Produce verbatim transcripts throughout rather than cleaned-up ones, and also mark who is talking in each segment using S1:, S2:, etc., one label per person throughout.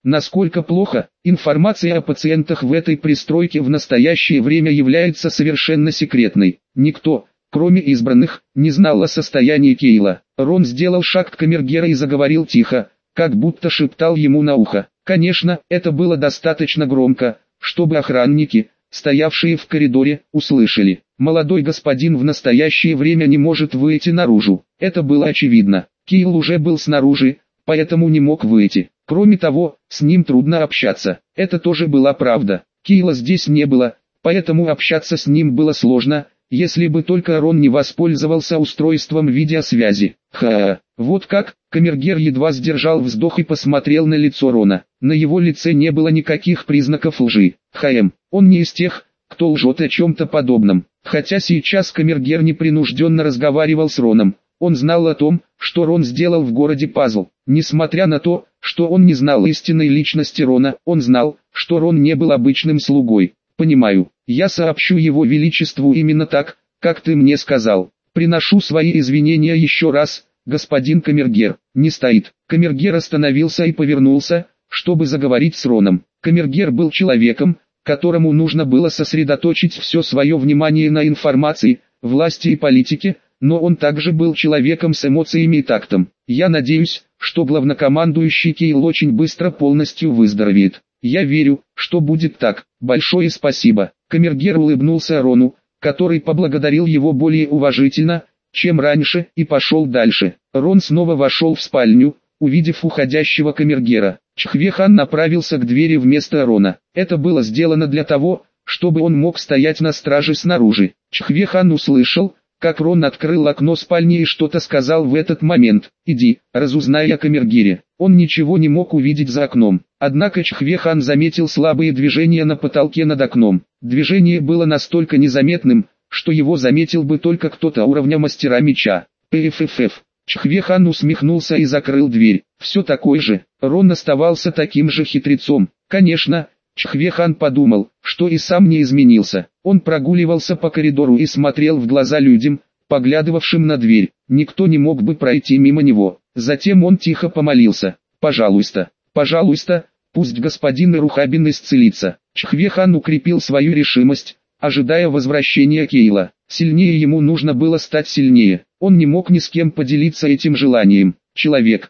S1: Насколько плохо, информация о пациентах в этой пристройке в настоящее время является совершенно секретной. Никто, кроме избранных, не знал о состоянии Кейла. Рон сделал шаг к камергеру и заговорил тихо, как будто шептал ему на ухо. Конечно, это было достаточно громко, чтобы охранники, стоявшие в коридоре, услышали. Молодой господин в настоящее время не может выйти наружу. Это было очевидно. Кейл уже был снаружи, поэтому не мог выйти. Кроме того, с ним трудно общаться. Это тоже была правда. Кейла здесь не было, поэтому общаться с ним было сложно, если бы только Рон не воспользовался устройством видеосвязи. Ха, вот как, камергер едва сдержал вздох и посмотрел на лицо Рона. На его лице не было никаких признаков лжи. Хм, он не из тех, кто лжет о чем-то подобном. Хотя сейчас камергер непринужденно разговаривал с Роном. Он знал о том, что Рон сделал в городе Пазл. Несмотря на то, что он не знал истинной личности Рона, он знал, что Рон не был обычным слугой. «Понимаю, я сообщу его величеству именно так, как ты мне сказал. Приношу свои извинения еще раз, господин камергер». «Не стоит». Камергер остановился и повернулся, чтобы заговорить с Роном. Камергер был человеком, которому нужно было сосредоточить все свое внимание на информации, власти и политике, но он также был человеком с эмоциями и тактом. «Я надеюсь, что главнокомандующий Кейл очень быстро полностью выздоровеет. Я верю, что будет так. Большое спасибо». Камергер улыбнулся Рону, который поблагодарил его более уважительно, чем раньше, и пошел дальше. Рон снова вошел в спальню, увидев уходящего камергера. Чхве-хан направился к двери вместо Рона. Это было сделано для того, чтобы он мог стоять на страже снаружи. Чхве-хан услышал, как Рон открыл окно спальни и что-то сказал в этот момент. «Иди, разузнай о камергере». Он ничего не мог увидеть за окном. Однако Чхве-хан заметил слабые движения на потолке над окном. Движение было настолько незаметным, что его заметил бы только кто-то уровня мастера меча. «Пффф». Чхве-хан усмехнулся и закрыл дверь. Все такой же. Рон оставался таким же хитрецом. Конечно, Чхве-хан подумал, что и сам не изменился. Он прогуливался по коридору и смотрел в глаза людям, поглядывавшим на дверь. Никто не мог бы пройти мимо него. Затем он тихо помолился. «Пожалуйста, пожалуйста, пусть господин Ирухабин исцелится». Чхве-хан укрепил свою решимость, ожидая возвращения Кейла. Сильнее ему нужно было стать сильнее. Он не мог ни с кем поделиться этим желанием. Человек,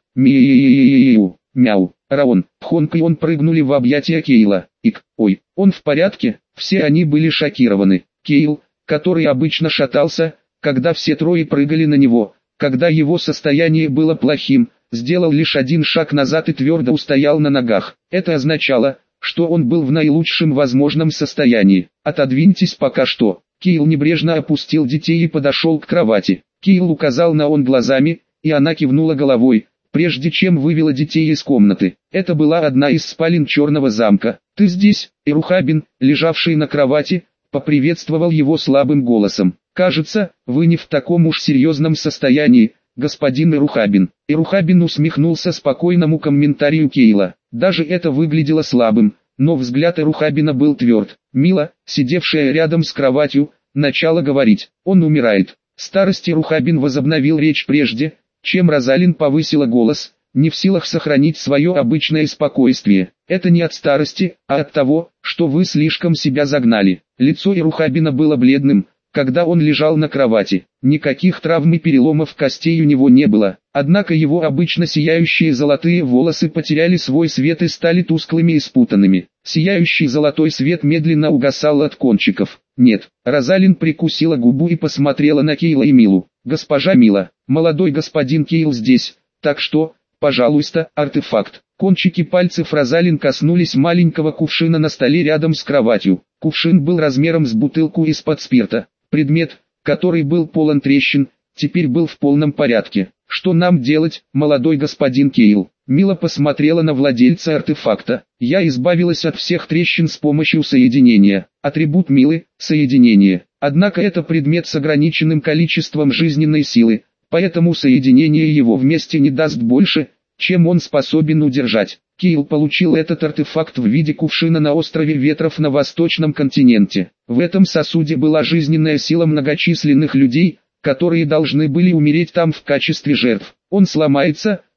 S1: мяу, мяу, Раон, Хонг и он прыгнули в объятия Кейла. Ик, ой, он в порядке? Все они были шокированы. Кейл, который обычно шатался, когда все трое прыгали на него, когда его состояние было плохим, сделал лишь один шаг назад и твердо устоял на ногах. Это означало, что он был в наилучшем возможном состоянии. «Отодвиньтесь пока что». Кейл небрежно опустил детей и подошел к кровати. Кейл указал на он глазами, и она кивнула головой, прежде чем вывела детей из комнаты. Это была одна из спален Черного замка. «Ты здесь?» Ирухабин, лежавший на кровати, поприветствовал его слабым голосом. «Кажется, вы не в таком уж серьезном состоянии, господин Ирухабин». Ирухабин усмехнулся спокойному комментарию Кейла. Даже это выглядело слабым, но взгляд Ирухабина был тверд. Мила, сидевшая рядом с кроватью, начала говорить. «Он умирает». Старость Ирухабин возобновил речь прежде, чем Розалин повысила голос, не в силах сохранить свое обычное спокойствие. «Это не от старости, а от того, что вы слишком себя загнали». Лицо Ирухабина было бледным, когда он лежал на кровати. Никаких травм и переломов костей у него не было, однако его обычно сияющие золотые волосы потеряли свой свет и стали тусклыми и спутанными. Сияющий золотой свет медленно угасал от кончиков. «Нет». Розалин прикусила губу и посмотрела на Кейла и Милу. «Госпожа Мила, молодой господин Кейл здесь, так что, пожалуйста, артефакт». Кончики пальцев Розалин коснулись маленького кувшина на столе рядом с кроватью. Кувшин был размером с бутылку из-под спирта. Предмет, который был полон трещин, теперь был в полном порядке. «Что нам делать, молодой господин Кейл?» Мила посмотрела на владельца артефакта. «Я избавилась от всех трещин с помощью соединения». Атрибут Милы – соединение. Однако это предмет с ограниченным количеством жизненной силы, поэтому соединение его вместе не даст больше, чем он способен удержать. Кейл получил этот артефакт в виде кувшина на острове Ветров на восточном континенте. В этом сосуде была жизненная сила многочисленных людей, которые должны были умереть там в качестве жертв. Он сломается,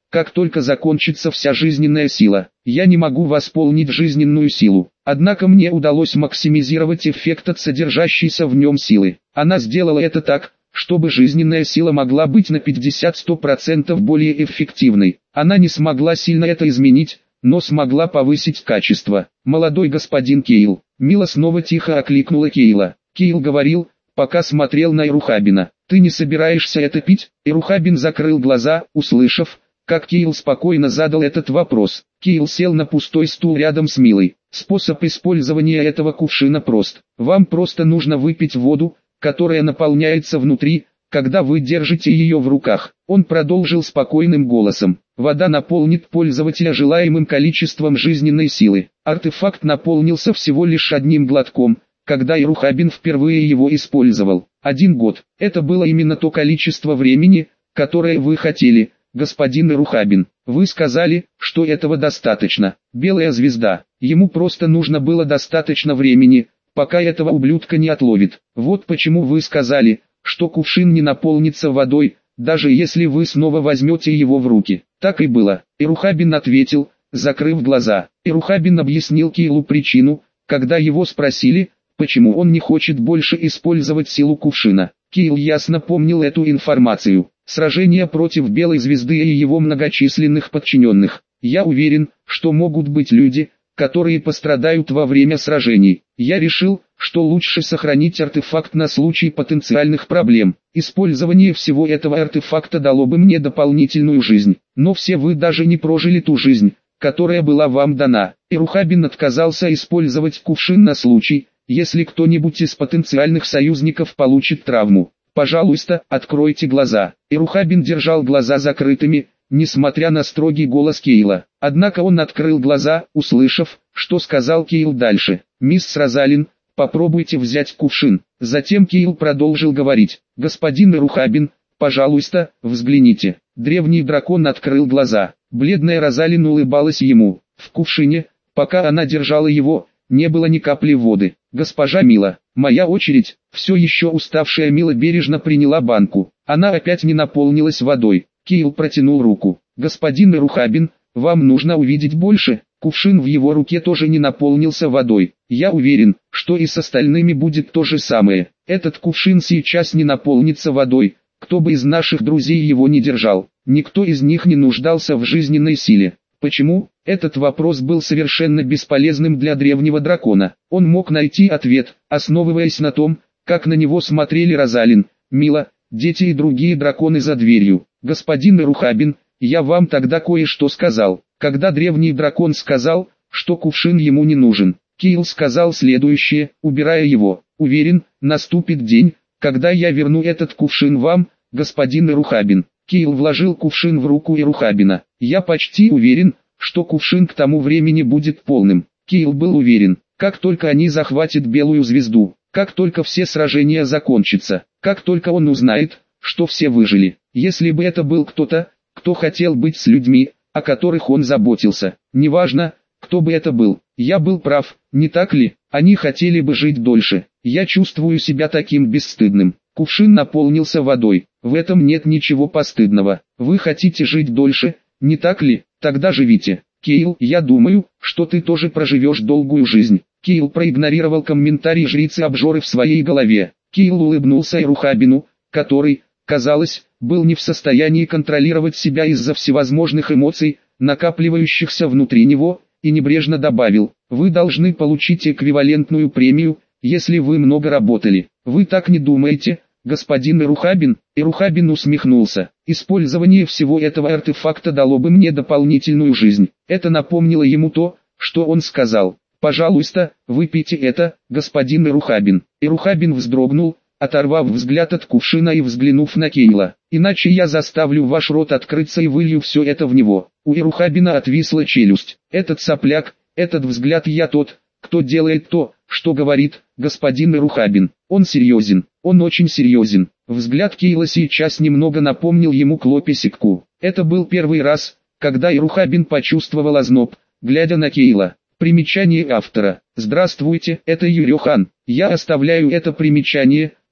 S1: как только закончится вся жизненная сила. Я не могу восполнить жизненную силу. Однако мне удалось максимизировать эффект от содержащейся в нем силы. Она сделала это так, чтобы жизненная сила могла быть на пятьдесят-сто процентов более эффективной. Она не смогла сильно это изменить, но смогла повысить качество. «Молодой господин Кейл». Мила снова тихо окликнула Кейла. Кейл говорил, пока смотрел на Ирухабина. «Ты не собираешься это пить?» Ирухабин закрыл глаза, услышав, как Кейл спокойно задал этот вопрос. Кейл сел на пустой стул рядом с Милой. «Способ использования этого кувшина прост. Вам просто нужно выпить воду, которая наполняется внутри, когда вы держите ее в руках». Он продолжил спокойным голосом. «Вода наполнит пользователя желаемым количеством жизненной силы». Артефакт наполнился всего лишь одним глотком, когда Ирухабин впервые его использовал. Один год. Это было именно то количество времени, которое вы хотели, господин Ирухабин. Вы сказали, что этого достаточно. Белая звезда. Ему просто нужно было достаточно времени, пока этого ублюдка не отловит. Вот почему вы сказали, что кувшин не наполнится водой, даже если вы снова возьмете его в руки. Так и было. Ирухабин ответил, закрыв глаза. Ирухабин объяснил Кейлу причину, когда его спросили, почему он не хочет больше использовать силу кувшина. Кейл ясно помнил эту информацию. Сражение против Белой Звезды и его многочисленных подчиненных. Я уверен, что могут быть люди, которые пострадают во время сражений. Я решил, что лучше сохранить артефакт на случай потенциальных проблем. Использование всего этого артефакта дало бы мне дополнительную жизнь. Но все вы даже не прожили ту жизнь, которая была вам дана. Ирухабин отказался использовать кувшин на случай, если кто-нибудь из потенциальных союзников получит травму. Пожалуйста, откройте глаза. Ирухабин держал глаза закрытыми, несмотря на строгий голос Кейла. Однако он открыл глаза, услышав, что сказал Кейл дальше. «Мисс Розалин, попробуйте взять кувшин». Затем Кейл продолжил говорить. «Господин Ирухабин, пожалуйста, взгляните». Древний дракон открыл глаза. Бледная Розалин улыбалась ему. В кувшине, пока она держала его, не было ни капли воды. «Госпожа Мила, моя очередь». Все еще уставшая Мила бережно приняла банку. Она опять не наполнилась водой. Кейл протянул руку. «Господин Ирухабин, вам нужно увидеть больше». Кувшин в его руке тоже не наполнился водой. «Я уверен, что и с остальными будет то же самое. Этот кувшин сейчас не наполнится водой, кто бы из наших друзей его не держал. Никто из них не нуждался в жизненной силе». Почему? Этот вопрос был совершенно бесполезным для древнего дракона. Он мог найти ответ, основываясь на том, как на него смотрели Розалин, Мила, дети и другие драконы за дверью. «Господин Ирухабин, я вам тогда кое-что сказал». Когда древний дракон сказал, что кувшин ему не нужен, Кейл сказал следующее, убирая его. «Уверен, наступит день, когда я верну этот кувшин вам, господин Ирухабин». Кейл вложил кувшин в руку Ирухабина. «Я почти уверен, что кувшин к тому времени будет полным». Кейл был уверен, как только они захватят Белую Звезду, как только все сражения закончатся, как только он узнает, что все выжили. Если бы это был кто-то, кто хотел быть с людьми, о которых он заботился, неважно, кто бы это был, я был прав, не так ли? Они хотели бы жить дольше. Я чувствую себя таким бесстыдным. Кувшин наполнился водой. В этом нет ничего постыдного. Вы хотите жить дольше, не так ли? Тогда живите. Кейл, я думаю, что ты тоже проживешь долгую жизнь. Кейл проигнорировал комментарий жрицы-обжоры в своей голове. Кейл улыбнулся Ирухабину, который, казалось, был не в состоянии контролировать себя из-за всевозможных эмоций, накапливающихся внутри него, и небрежно добавил: «Вы должны получить эквивалентную премию, если вы много работали. Вы так не думаете, господин Ирухабин?» Ирухабин усмехнулся. «Использование всего этого артефакта дало бы мне дополнительную жизнь». Это напомнило ему то, что он сказал. «Пожалуйста, выпейте это, господин Ирухабин». Ирухабин вздрогнул, оторвав взгляд от кувшина и взглянув на Кейла. «Иначе я заставлю ваш рот открыться и вылью все это в него». У Ирухабина отвисла челюсть. «Этот сопляк, этот взгляд, я тот, кто делает то, что говорит, господин Ирухабин. Он серьезен, он очень серьезен». Взгляд Кейла сейчас немного напомнил ему Клописекку. Это был первый раз, когда Ирухабин почувствовал озноб, глядя на Кейла. Примечание автора. «Здравствуйте, это Юрёхан. Я оставляю это примечание,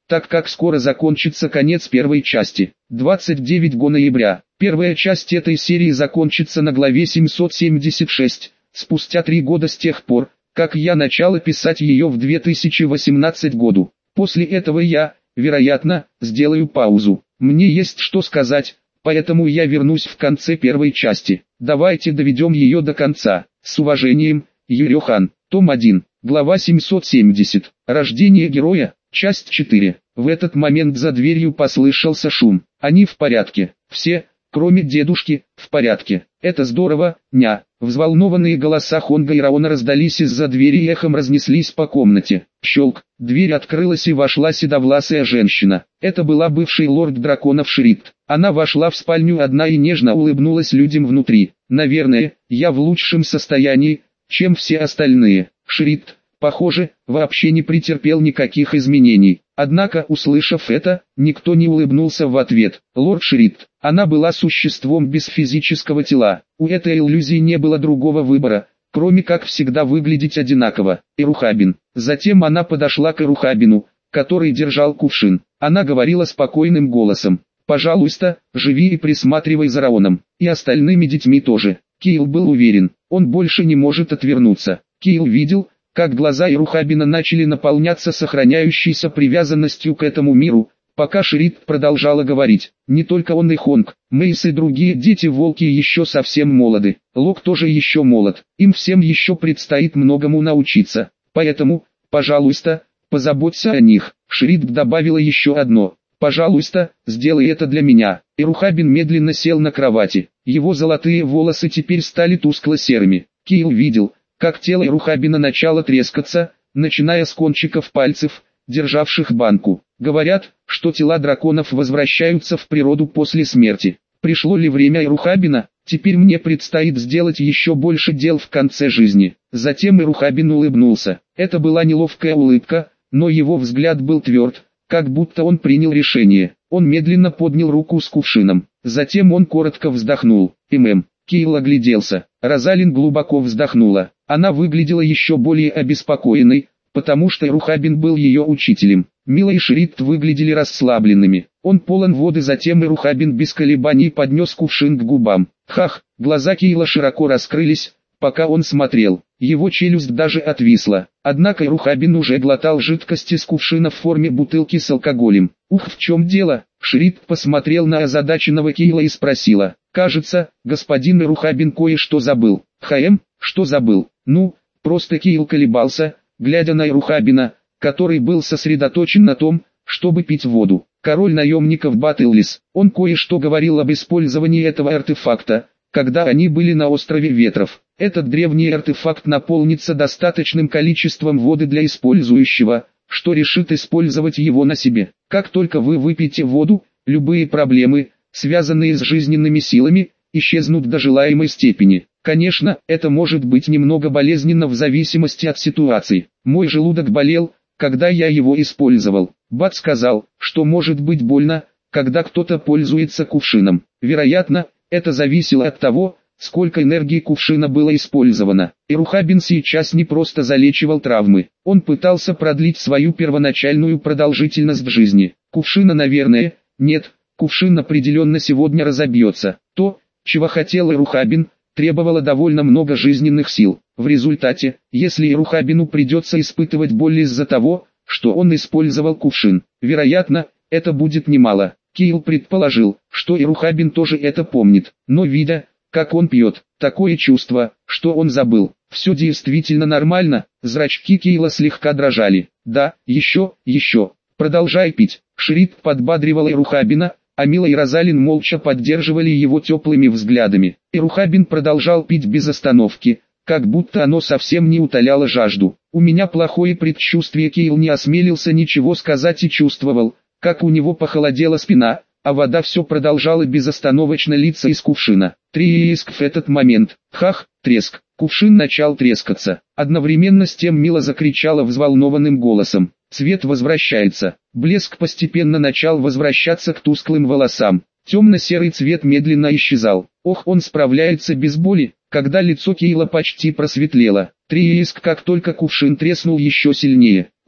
S1: так как скоро закончится конец первой части. двадцать девятого ноября. Первая часть этой серии закончится на главе семьсот семьдесят шесть, спустя три года с тех пор, как я начала писать ее в две тысячи восемнадцатом году. После этого я, вероятно, сделаю паузу. Мне есть что сказать, поэтому я вернусь в конце первой части. Давайте доведем ее до конца. С уважением, Юрий Хан. Том один. Глава семьсот семьдесят. Рождение героя. Часть четыре. В этот момент за дверью послышался шум. Они в порядке. Все, кроме дедушки, в порядке. Это здорово, ня. Взволнованные голоса Хонга и Раона раздались из-за двери и эхом разнеслись по комнате. Щелк. Дверь открылась и вошла седовласая женщина. Это была бывший лорд драконов Шридт. Она вошла в спальню одна и нежно улыбнулась людям внутри. Наверное, я в лучшем состоянии, чем все остальные. Шридт, похоже, вообще не претерпел никаких изменений. Однако, услышав это, никто не улыбнулся в ответ. Лорд Шридт, она была существом без физического тела. У этой иллюзии не было другого выбора, кроме как всегда выглядеть одинаково. Ирухабин. Затем она подошла к Ирухабину, который держал кувшин. Она говорила спокойным голосом. «Пожалуйста, живи и присматривай за Раоном, и остальными детьми тоже». Кейл был уверен, он больше не может отвернуться. Кейл видел, как глаза Ирухабина начали наполняться сохраняющейся привязанностью к этому миру, пока Шридт продолжала говорить. Не только он и Хонг, Мэйс и другие дети-волки еще совсем молоды. Лок тоже еще молод, им всем еще предстоит многому научиться. Поэтому, пожалуйста, позаботься о них. Шридт добавила еще одно. «Пожалуйста, сделай это для меня». Ирухабин медленно сел на кровати. Его золотые волосы теперь стали тускло-серыми. Кейл видел, как тело Ирухабина начало трескаться, начиная с кончиков пальцев, державших банку. Говорят, что тела драконов возвращаются в природу после смерти. Пришло ли время Ирухабина? Теперь мне предстоит сделать еще больше дел в конце жизни. Затем Ирухабин улыбнулся. Это была неловкая улыбка, но его взгляд был тверд, как будто он принял решение. Он медленно поднял руку с кувшином. Затем он коротко вздохнул. «Мм». Кейл огляделся. Розалин глубоко вздохнула. Она выглядела еще более обеспокоенной, потому что Ирухабин был ее учителем. Мила и Шридт выглядели расслабленными. Он полон воды, затем Ирухабин без колебаний поднес кувшин к губам. Хах, глаза Кейла широко раскрылись, пока он смотрел. Его челюсть даже отвисла. Однако Ирухабин уже глотал жидкость из кувшина в форме бутылки с алкоголем. «Ух, в чем дело?» Шридт посмотрел на озадаченного Кейла и спросила. «Кажется, господин Ирухабин кое-что забыл». «Хаэм, что забыл?» «Ну, просто Кейл колебался, глядя на Ирухабина, который был сосредоточен на том, чтобы пить воду. Король наемников Батыллис, он кое-что говорил об использовании этого артефакта, когда они были на острове Ветров. Этот древний артефакт наполнится достаточным количеством воды для использующего, что решит использовать его на себе. Как только вы выпьете воду, любые проблемы, связанные с жизненными силами, исчезнут до желаемой степени. Конечно, это может быть немного болезненно в зависимости от ситуации. Мой желудок болел, когда я его использовал. Бат сказал, что может быть больно, когда кто-то пользуется кувшином. Вероятно, это зависело от того, сколько энергии кувшина было использовано. Ирухабин сейчас не просто залечивал травмы, он пытался продлить свою первоначальную продолжительность жизни. Кувшина, наверное, нет, кувшин определенно сегодня разобьется. То, чего хотел Ирухабин, требовало довольно много жизненных сил. В результате, если Ирухабину придется испытывать боль из-за того, что он использовал кувшин, вероятно, это будет немало. Кейл предположил, что Ирухабин тоже это помнит, но видя, как он пьет, такое чувство, что он забыл. Все действительно нормально, зрачки Кейла слегка дрожали. Да, еще, еще, продолжай пить. Шридт подбадривал Ирухабина, а Мила и Розалин молча поддерживали его теплыми взглядами. Ирухабин продолжал пить без остановки, как будто оно совсем не утоляло жажду. У меня плохое предчувствие. Кейл не осмелился ничего сказать и чувствовал, как у него похолодела спина, а вода все продолжала безостановочно литься из кувшина. Треск в этот момент. Хах, треск. Кувшин начал трескаться. Одновременно с тем Мила закричала взволнованным голосом. Цвет возвращается. Блеск постепенно начал возвращаться к тусклым волосам. Темно-серый цвет медленно исчезал. Ох, он справляется без боли, когда лицо Кейла почти просветлело. Треск, как только кувшин треснул еще сильнее. Ух,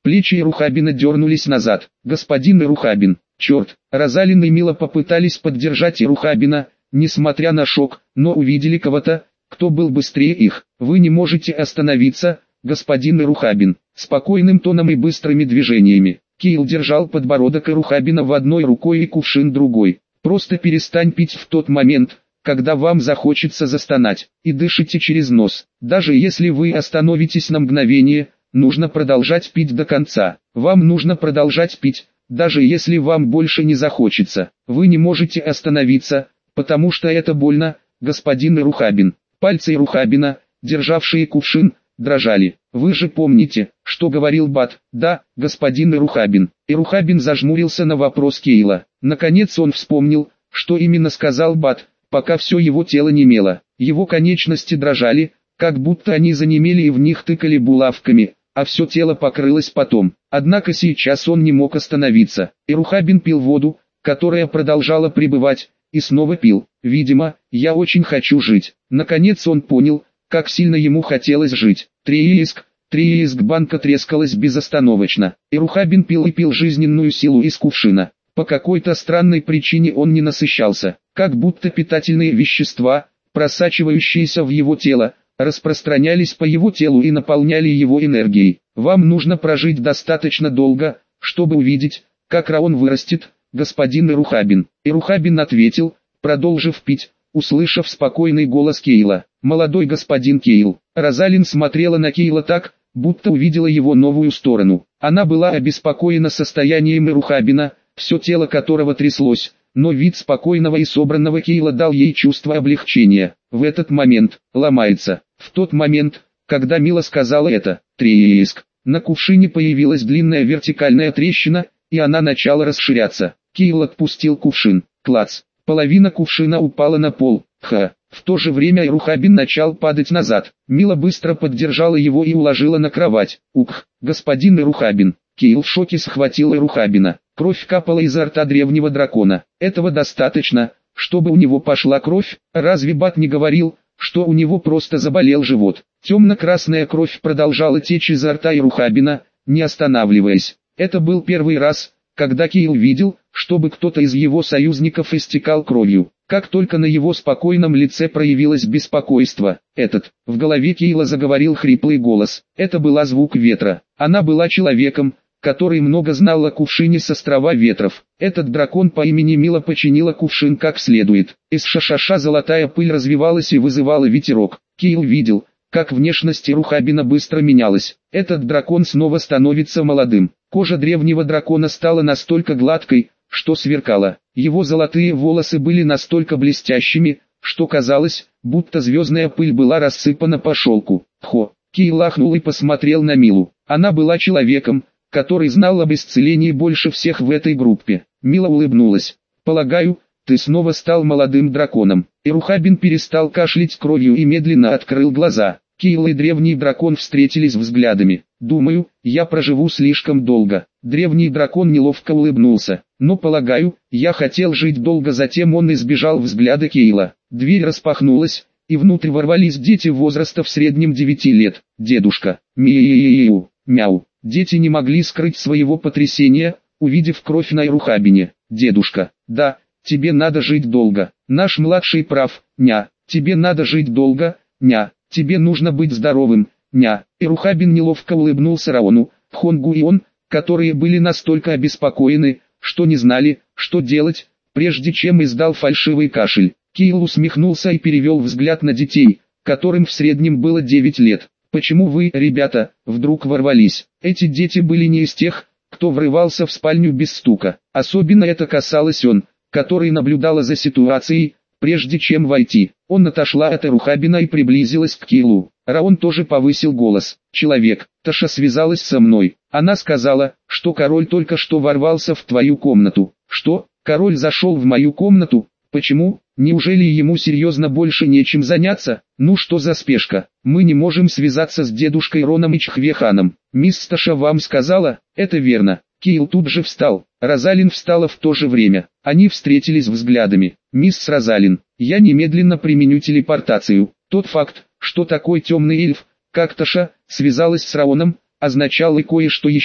S1: Плечи Ирухабина дернулись назад. «Господин Ирухабин!» «Черт!» Розалин и Мила попытались поддержать Ирухабина, несмотря на шок, но увидели кого-то, кто был быстрее их. «Вы не можете остановиться, господин Ирухабин!» Спокойным тоном и быстрыми движениями. Киил держал подбородок Ирухабина в одной рукой и кувшин другой. «Просто перестань пить в тот момент, когда вам захочется застонать, и дышите через нос. Даже если вы остановитесь на мгновение, нужно продолжать пить до конца. Вам нужно продолжать пить, даже если вам больше не захочется. Вы не можете остановиться, потому что это больно, господин Ирухабин». Пальцы Ирухабина, державшие кувшин, дрожали. «Вы же помните, что говорил Бат?» «Да, господин Ирухабин». Ирухабин зажмурился на вопрос Кейла. Наконец он вспомнил, что именно сказал Бат, пока все его тело немело. Его конечности дрожали, как будто они занемели и в них тыкали булавками, а все тело покрылось потом. Однако сейчас он не мог остановиться. Ирухабин пил воду, которая продолжала пребывать, и снова пил. «Видимо, я очень хочу жить». Наконец он понял, как сильно ему хотелось жить. Трииск, трииск банка трескалась безостановочно. Ирухабин пил и пил жизненную силу из кувшина. По какой-то странной причине он не насыщался, как будто питательные вещества, просачивающиеся в его тело, распространялись по его телу и наполняли его энергией. «Вам нужно прожить достаточно долго, чтобы увидеть, как Раон вырастет, господин Ирухабин». Ирухабин ответил, продолжив пить, услышав спокойный голос Кейла. «Молодой господин Кейл». Розалин смотрела на Кейла так, будто увидела его новую сторону. Она была обеспокоена состоянием Ирухабина, все тело которого тряслось, но вид спокойного и собранного Кейла дал ей чувство облегчения. В этот момент, ломается, в тот момент, когда Мила сказала это, треск, на кувшине появилась длинная вертикальная трещина, и она начала расширяться. Кейл отпустил кувшин, клац, половина кувшина упала на пол, ха. В то же время Ирухабин начал падать назад. Мила быстро поддержала его и уложила на кровать. «Ух, господин Ирухабин!» Кейл в шоке схватил Ирухабина. Кровь капала изо рта древнего дракона. «Этого достаточно, чтобы у него пошла кровь? Разве Бат не говорил, что у него просто заболел живот?» Темно-красная кровь продолжала течь изо рта Ирухабина, не останавливаясь. Это был первый раз, когда Кейл видел, чтобы кто-то из его союзников истекал кровью. Как только на его спокойном лице проявилось беспокойство, этот, в голове Кейла заговорил хриплый голос. Это был звук ветра. Она была человеком, который много знал о кувшине с острова ветров. Этот дракон по имени Мила починила кувшин как следует. Из шашаша золотая пыль развивалась и вызывала ветерок. Кейл видел, как внешность Ирухабина быстро менялась. Этот дракон снова становится молодым. Кожа древнего дракона стала настолько гладкой, что сверкала. Его золотые волосы были настолько блестящими, что казалось, будто звездная пыль была рассыпана по шелку. Хо! Кейл ахнул и посмотрел на Милу. Она была человеком, который знал об исцелении больше всех в этой группе. Мила улыбнулась. «Полагаю, ты снова стал молодым драконом». Ирухабин перестал кашлять кровью и медленно открыл глаза. Кейл и древний дракон встретились взглядами. «Думаю, я проживу слишком долго». Древний дракон неловко улыбнулся. «Но полагаю, я хотел жить долго». Затем он избежал взгляда Кейла. Дверь распахнулась, и внутрь ворвались дети возраста в среднем девяти лет. «Дедушка, миу, мяу». Дети не могли скрыть своего потрясения, увидев кровь на Ирухабине. «Дедушка, да, тебе надо жить долго. Наш младший прав, ня. Тебе надо жить долго, ня. Тебе нужно быть здоровым, ня». Ирухабин неловко улыбнулся Раону, Хонгу и он, которые были настолько обеспокоены, что не знали, что делать, прежде чем издал фальшивый кашель. Кейл усмехнулся и перевел взгляд на детей, которым в среднем было девять лет. «Почему вы, ребята, вдруг ворвались?» Эти дети были не из тех, кто врывался в спальню без стука. Особенно это касалось он, который наблюдала за ситуацией, прежде чем войти. Он отошла от Ирухабина и приблизилась к Кейлу. Раон тоже повысил голос. «Человек, Таша связалась со мной. Она сказала, что король только что ворвался в твою комнату». «Что? Король зашел в мою комнату? Почему? Неужели ему серьезно больше нечем заняться? Ну что за спешка? Мы не можем связаться с дедушкой Роном и Чхвеханом. Мисс Таша вам сказала?» «Это верно». Кейл тут же встал. Розалин встала в то же время. Они встретились взглядами. «Мисс Розалин, я немедленно применю телепортацию». Тот факт, что такой темный эльф, как Таша, связалась с Раоном, означал и кое-что еще.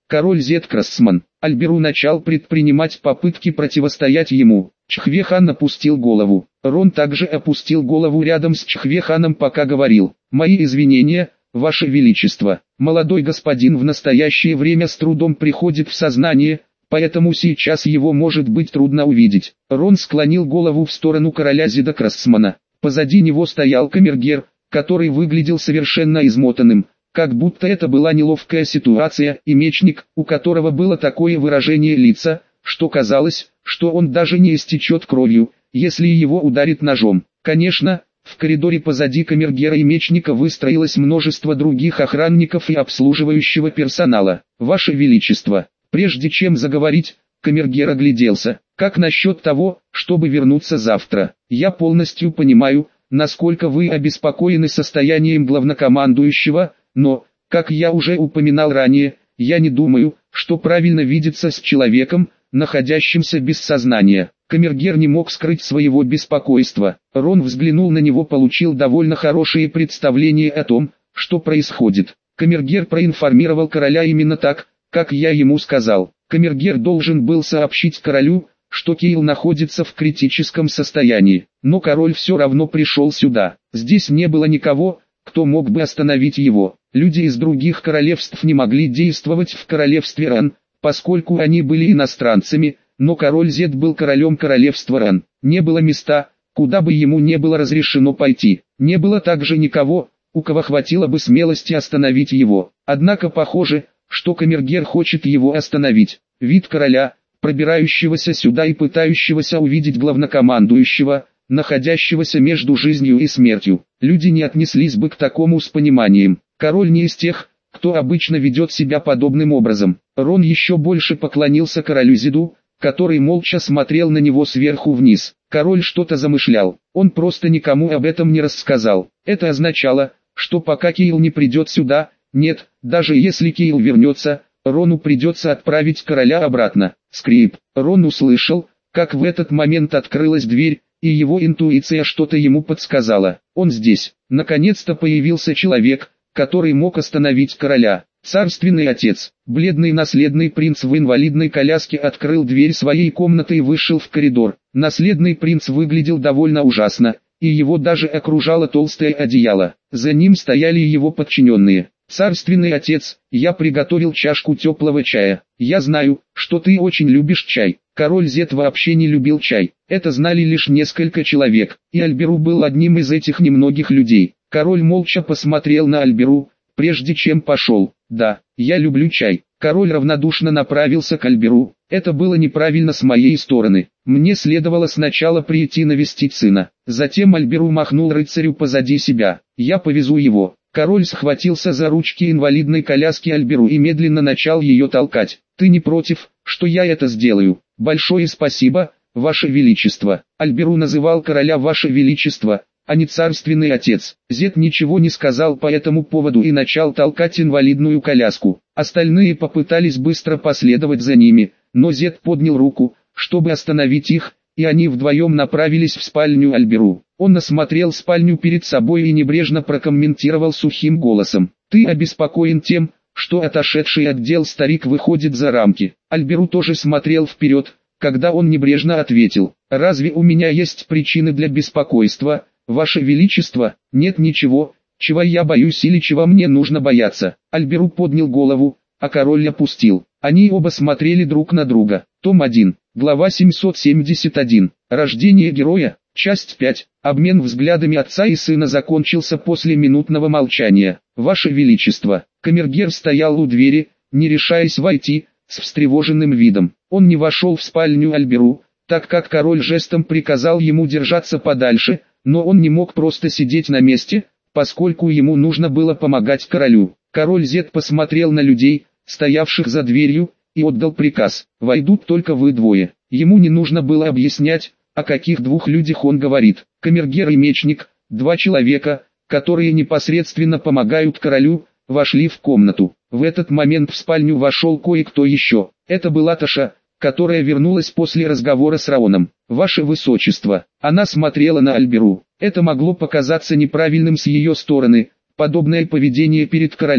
S1: король Зеткрасман. Альберу начал предпринимать попытки противостоять ему. Чхве-хан опустил голову. Рон также опустил голову рядом с Чхве-ханом, пока говорил: «Мои извинения, Ваше Величество. Молодой господин в настоящее время с трудом приходит в сознание, поэтому сейчас его может быть трудно увидеть». Рон склонил голову в сторону короля Зеткрасмана. Позади него стоял камергер, который выглядел совершенно измотанным, как будто это была неловкая ситуация, и мечник, у которого было такое выражение лица, что казалось, что он даже не истечет кровью, если его ударит ножом. Конечно, в коридоре позади камергера и мечника выстроилось множество других охранников и обслуживающего персонала. «Ваше Величество». Прежде чем заговорить, камергер огляделся. «Как насчет того, чтобы вернуться завтра? Я полностью понимаю, насколько вы обеспокоены состоянием главнокомандующего, но, как я уже упоминал ранее, я не думаю, что правильно видеться с человеком, находящимся без сознания». Камергер не мог скрыть своего беспокойства. Рон взглянул на него, получил довольно хорошее представление о том, что происходит. Камергер проинформировал короля именно так, как я ему сказал. Камергер должен был сообщить королю, что Кейл находится в критическом состоянии. Но король все равно пришел сюда. Здесь не было никого, кто мог бы остановить его. Люди из других королевств не могли действовать в королевстве Ран, поскольку они были иностранцами, но король Зет был королем королевства Ран. Не было места, куда бы ему не было разрешено пойти. Не было также никого, у кого хватило бы смелости остановить его. Однако похоже, что камергер хочет его остановить. Вид короля, пробирающегося сюда и пытающегося увидеть главнокомандующего, находящегося между жизнью и смертью. Люди не отнеслись бы к такому с пониманием. Король не из тех, кто обычно ведет себя подобным образом. Рон еще больше поклонился королю Зеду, который молча смотрел на него сверху вниз. Король что-то замышлял, он просто никому об этом не рассказал. Это означало, что пока Кейл не придет сюда, нет, даже если Кейл вернется, Рону придется отправить короля обратно. Скрип. Рон услышал, как в этот момент открылась дверь, и его интуиция что-то ему подсказала. Он здесь. Наконец-то появился человек, который мог остановить короля. Царственный отец, бледный наследный принц в инвалидной коляске, открыл дверь своей комнаты и вышел в коридор. Наследный принц выглядел довольно ужасно, и его даже окружало толстое одеяло. За ним стояли его подчиненные. «Царственный отец, я приготовил чашку теплого чая. Я знаю, что ты очень любишь чай». Король Зет вообще не любил чай. Это знали лишь несколько человек, и Альберу был одним из этих немногих людей. Король молча посмотрел на Альберу, прежде чем пошел. «Да, я люблю чай». Король равнодушно направился к Альберу. «Это было неправильно с моей стороны. Мне следовало сначала прийти навестить сына». Затем Альберу махнул рыцарю позади себя. «Я повезу его». Король схватился за ручки инвалидной коляски Альберу и медленно начал ее толкать. «Ты не против, что я это сделаю?» «Большое спасибо, Ваше Величество». Альберу называл короля Ваше Величество, а не царственный отец. Зет ничего не сказал по этому поводу и начал толкать инвалидную коляску. Остальные попытались быстро последовать за ними, но Зет поднял руку, чтобы остановить их, и они вдвоем направились в спальню Альберу. Он осмотрел спальню перед собой и небрежно прокомментировал сухим голосом: «Ты обеспокоен тем, что отошедший отдел старик выходит за рамки». Альберу тоже смотрел вперед, когда он небрежно ответил: «Разве у меня есть причины для беспокойства, Ваше Величество? Нет ничего, чего я боюсь или чего мне нужно бояться». Альберу поднял голову, а король опустил. Они оба смотрели друг на друга. Том один, глава семьсот семьдесят один. Рождение героя, часть пять. Обмен взглядами отца и сына закончился после минутного молчания. «Ваше Величество». Камергер стоял у двери, не решаясь войти, с встревоженным видом. Он не вошел в спальню Альберу, так как король жестом приказал ему держаться подальше, но он не мог просто сидеть на месте, поскольку ему нужно было помогать королю. Король Зет посмотрел на людей, стоявших за дверью, и отдал приказ: «Войдут только вы двое». Ему не нужно было объяснять, о каких двух людях он говорит. Камергер и мечник, два человека, которые непосредственно помогают королю, вошли в комнату. В этот момент в спальню вошел кое-кто еще. Это была Таша, которая вернулась после разговора с Раоном. «Ваше Высочество». Она смотрела на Альберу. Это могло показаться неправильным с ее стороны, подобное поведение перед королем,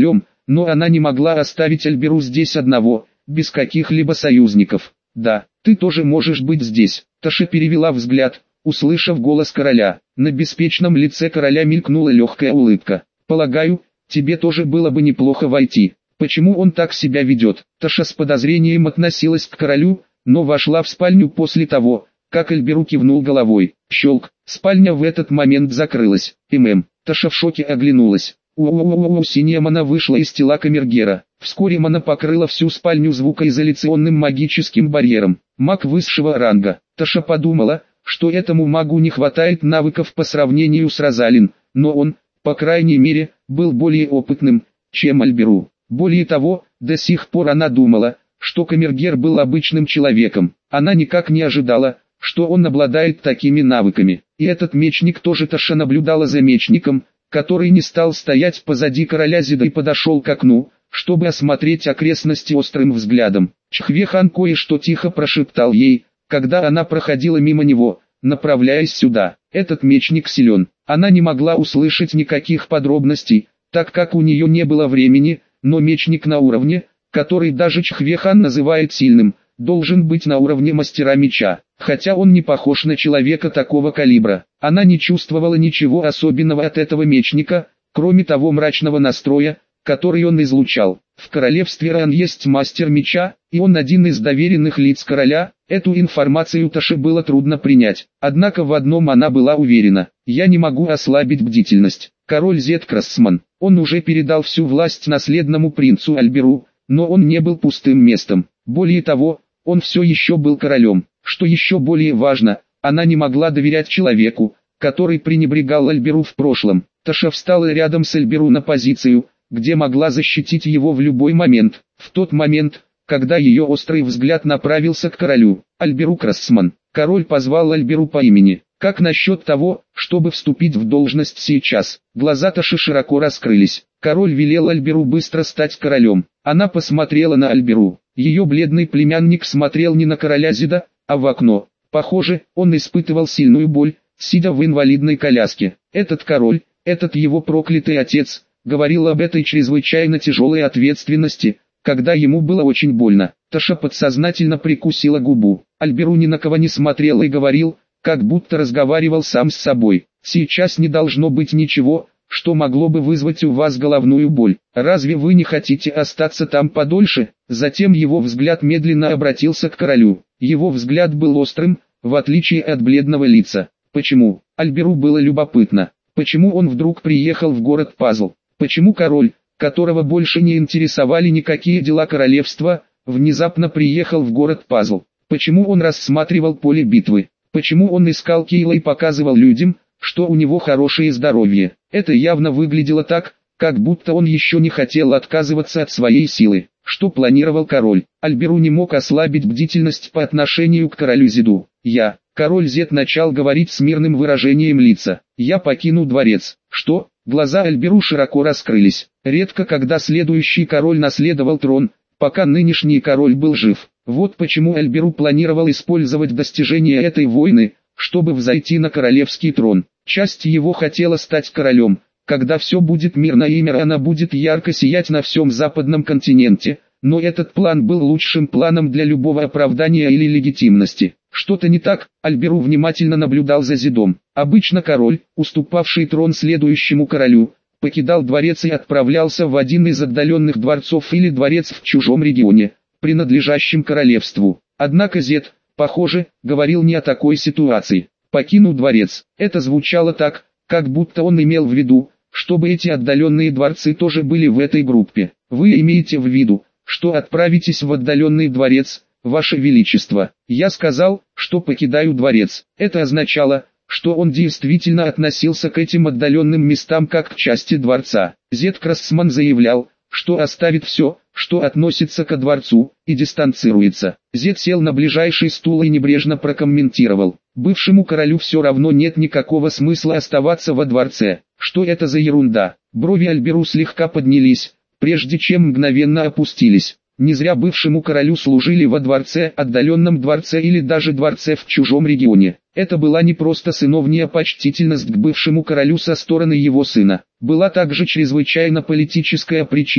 S1: но она не могла оставить Альберу здесь одного, без каких-либо союзников. «Да, ты тоже можешь быть здесь». Таша перевела взгляд, услышав голос короля. На беспечном лице короля мелькнула легкая улыбка. «Полагаю, тебе тоже было бы неплохо войти. Почему он так себя ведет?» Таша с подозрением относилась к королю, но вошла в спальню после того, как Альберу кивнул головой. Щелк, спальня в этот момент закрылась. «ММ». Таша в шоке оглянулась. У-у-у-у-у, синяя мана вышла из тела камергера. Вскоре мана покрыла всю спальню звукоизоляционным магическим барьером. Маг высшего ранга. Таша подумала, что этому магу не хватает навыков по сравнению с Розалин, но он, по крайней мере, был более опытным, чем Альберу. Более того, до сих пор она думала, что камергер был обычным человеком. Она никак не ожидала, что он обладает такими навыками. И этот мечник тоже. Таша наблюдала за мечником, который не стал стоять позади короля Зида и подошел к окну, чтобы осмотреть окрестности острым взглядом. Чхве-хан кое-что тихо прошептал ей, когда она проходила мимо него, направляясь сюда. Этот мечник силен. Она не могла услышать никаких подробностей, так как у нее не было времени, но мечник на уровне, который даже Чхве-хан называет сильным, должен быть на уровне мастера меча. Хотя он не похож на человека такого калибра. Она не чувствовала ничего особенного от этого мечника, кроме того мрачного настроя, который он излучал. В королевстве Ран есть мастер меча, и он один из доверенных лиц короля. Эту информацию Таше было трудно принять. Однако в одном она была уверена: я не могу ослабить бдительность. Король Зет Крассман, он уже передал всю власть наследному принцу Альберу, но он не был пустым местом. Более того, он все еще был королем. Что еще более важно, она не могла доверять человеку, который пренебрегал Альберу в прошлом. Таша встала рядом с Альберу на позицию, где могла защитить его в любой момент. В тот момент, когда ее острый взгляд направился к королю. «Альберу Крассман». Король позвал Альберу по имени. «Как насчет того, чтобы вступить в должность сейчас?» Глаза Таши широко раскрылись. Король велел Альберу быстро стать королем. Она посмотрела на Альберу. Ее бледный племянник смотрел не на короля Зида, а в окно. Похоже, он испытывал сильную боль, сидя в инвалидной коляске. Этот король, этот его проклятый отец, говорил об этой чрезвычайно тяжелой ответственности, когда ему было очень больно. Таша подсознательно прикусила губу. Альберу ни на кого не смотрел и говорил, как будто разговаривал сам с собой. «Сейчас не должно быть ничего, что могло бы вызвать у вас головную боль. Разве вы не хотите остаться там подольше?» Затем его взгляд медленно обратился к королю. Его взгляд был острым, в отличие от бледного лица. Почему? Альберу было любопытно. Почему он вдруг приехал в город Пазл? Почему король, которого больше не интересовали никакие дела королевства, внезапно приехал в город Пазл? Почему он рассматривал поле битвы? Почему он искал Кейла и показывал людям, что у него хорошее здоровье? Это явно выглядело так, как будто он еще не хотел отказываться от своей силы. Что планировал король? Альберу не мог ослабить бдительность по отношению к королю Зиду. «Я». Король Зет начал говорить с мирным выражением лица. «Я покину дворец». «Что?» Глаза Альберу широко раскрылись. Редко когда следующий король наследовал трон, пока нынешний король был жив. Вот почему Альберу планировал использовать достижения этой войны, чтобы взойти на королевский трон. Часть его хотела стать королем. Когда все будет мирно и мир, она будет ярко сиять на всем западном континенте, но этот план был лучшим планом для любого оправдания или легитимности. Что-то не так? Альберу внимательно наблюдал за Зидом. Обычно король, уступавший трон следующему королю, покидал дворец и отправлялся в один из отдаленных дворцов или дворец в чужом регионе, принадлежащем королевству. Однако Зед, похоже, говорил не о такой ситуации. «Покинул дворец». Это звучало так, как будто он имел в виду, чтобы эти отдаленные дворцы тоже были в этой группе. «Вы имеете в виду, что отправитесь в отдаленный дворец, Ваше Величество?» Я сказал, что покидаю дворец. Это означало, что он действительно относился к этим отдаленным местам как к части дворца. Зет Крассман заявлял, что оставит все, что относится ко дворцу, и дистанцируется. Зет сел на ближайший стул и небрежно прокомментировал: «Бывшему королю все равно нет никакого смысла оставаться во дворце». Что это за ерунда? Брови Альберу слегка поднялись, прежде чем мгновенно опустились. Не зря бывшему королю служили во дворце, отдаленном дворце или даже дворце в чужом регионе. Это была не просто сыновняя почтительность к бывшему королю со стороны его сына. Была также чрезвычайно политическая причина,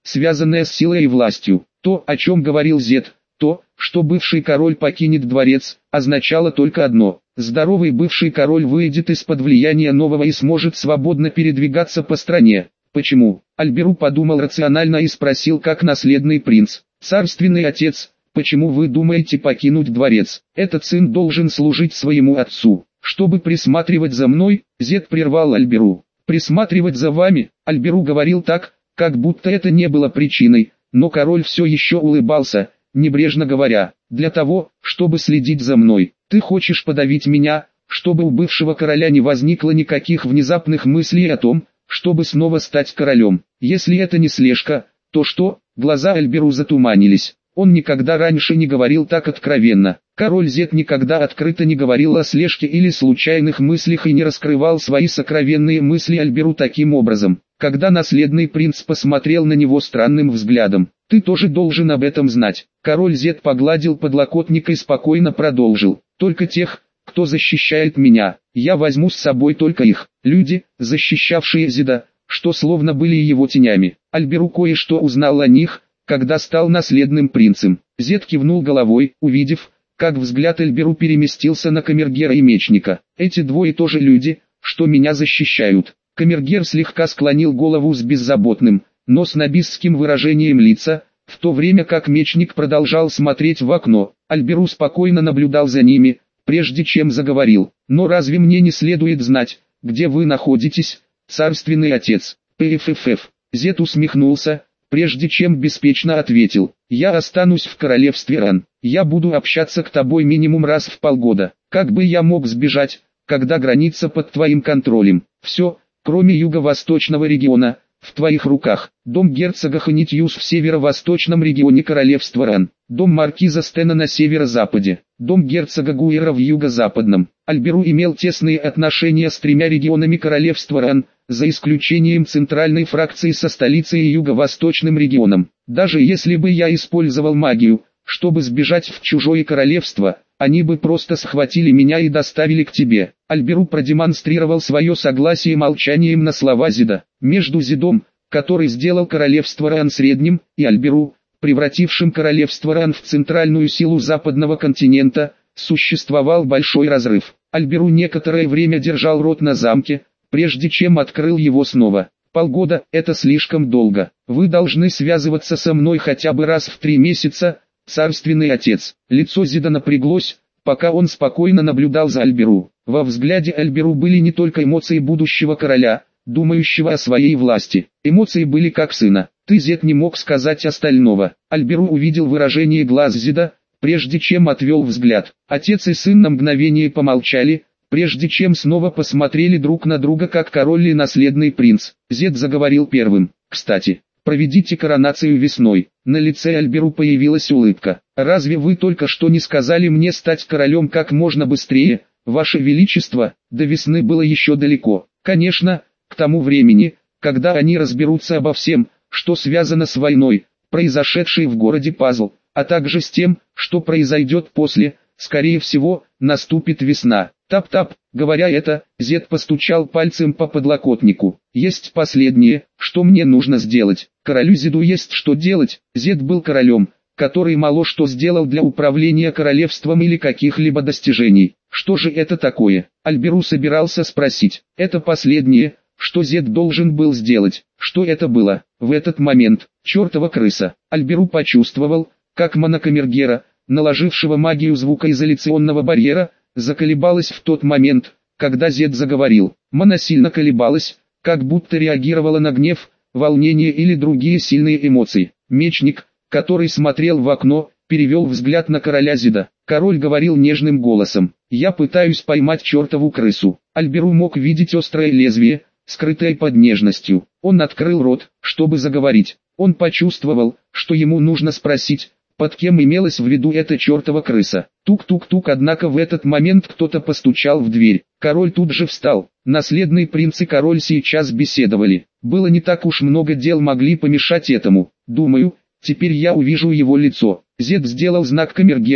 S1: связанное с силой и властью. То, о чем говорил Зед, то, что бывший король покинет дворец, означало только одно: здоровый бывший король выйдет из-под влияния нового и сможет свободно передвигаться по стране. Почему? Альберу подумал рационально и спросил как наследный принц: «Царственный отец, почему вы думаете покинуть дворец? Этот сын должен служить своему отцу, чтобы присматривать за мной». Зед прервал Альберу. «Присматривать за вами?» Альберу говорил так, как будто это не было причиной, но король все еще улыбался, небрежно говоря: «Для того, чтобы следить за мной. Ты хочешь подавить меня, чтобы у бывшего короля не возникло никаких внезапных мыслей о том, чтобы снова стать королем. Если это не слежка, то что?» Глаза Альберу затуманились. Он никогда раньше не говорил так откровенно. Король Зед никогда открыто не говорил о слежке или случайных мыслях и не раскрывал свои сокровенные мысли Альберу таким образом. Когда наследный принц посмотрел на него странным взглядом: «Ты тоже должен об этом знать». Король Зед погладил подлокотник и спокойно продолжил: «Только тех, кто защищает меня. Я возьму с собой только их». Люди, защищавшие Зеда, что словно были его тенями. Альберу кое-что узнал о них, когда стал наследным принцем. Зед кивнул головой, увидев, как взгляд Альберу переместился на камергера и мечника. «Эти двое тоже люди, что меня защищают». Камергер слегка склонил голову с беззаботным, но снобистским выражением лица, в то время как мечник продолжал смотреть в окно. Альберу спокойно наблюдал за ними, прежде чем заговорил: «Но разве мне не следует знать, где вы находитесь, царственный отец?» «Пффф». Зед усмехнулся, прежде чем беспечно ответил: «Я останусь в королевстве Ран. Я буду общаться к тобой минимум раз в полгода. Как бы я мог сбежать, когда граница под твоим контролем? Все, кроме юго-восточного региона, в твоих руках. Дом герцога Ханитьюс в северо-восточном регионе королевства Ран. Дом маркиза Стена на северо-западе. Дом герцога Гуэра в юго-западном». Альберу имел тесные отношения с тремя регионами королевства Ран, за исключением центральной фракции со столицей и юго-восточным регионом. «Даже если бы я использовал магию, чтобы сбежать в чужое королевство, они бы просто схватили меня и доставили к тебе». Альберу продемонстрировал свое согласие молчанием на слова Зеда. Между Зедом, который сделал королевство Ран средним, и Альберу, превратившим королевство Ран в центральную силу западного континента, существовал большой разрыв. Альберу некоторое время держал рот на замке, прежде чем открыл его снова. «Полгода – это слишком долго. Вы должны связываться со мной хотя бы раз в три месяца, царственный отец». Лицо Зеда напряглось, пока он спокойно наблюдал за Альберу. Во взгляде Альберу были не только эмоции будущего короля, думающего о своей власти. Эмоции были как сына. «Ты, Зед, не мог сказать остального». Альберу увидел выражение глаз Зеда, прежде чем отвел взгляд. Отец и сын на мгновение помолчали, прежде чем снова посмотрели друг на друга как король и наследный принц. Зед заговорил первым: «Кстати, проведите коронацию весной». На лице Альберу появилась улыбка. «Разве вы только что не сказали мне стать королем как можно быстрее, ваше величество?» До весны было еще далеко. Конечно, к тому времени, когда они разберутся обо всем, что связано с войной, произошедшей в городе Пазл, а также с тем, что произойдет после, скорее всего, наступит весна. Тап-тап, говоря это, Зед постучал пальцем по подлокотнику. «Есть последнее, что мне нужно сделать». Королю Зеду есть что делать. Зед был королем, который мало что сделал для управления королевством или каких-либо достижений. Что же это такое? Альберу собирался спросить. Это последнее, что Зед должен был сделать. Что это было? В этот момент, чертова крыса. Альберу почувствовал, как мана камергера, наложившего магию звукоизоляционного барьера, заколебалась в тот момент, когда Зед заговорил. Мана сильно колебалась, как будто реагировала на гнев, волнение или другие сильные эмоции. Мечник, который смотрел в окно, перевел взгляд на короля Зеда. Король говорил нежным голосом: «Я пытаюсь поймать чертову крысу». Альберу мог видеть острое лезвие, скрытое под нежностью. Он открыл рот, чтобы заговорить. Он почувствовал, что ему нужно спросить, под кем имелась в виду эта чертова крыса. Тук-тук-тук, однако в этот момент кто-то постучал в дверь. Король тут же встал. Наследный принц и король сейчас беседовали. Было не так уж много дел могли помешать этому. «Думаю, теперь я увижу его лицо». Зед сделал знак камергеру,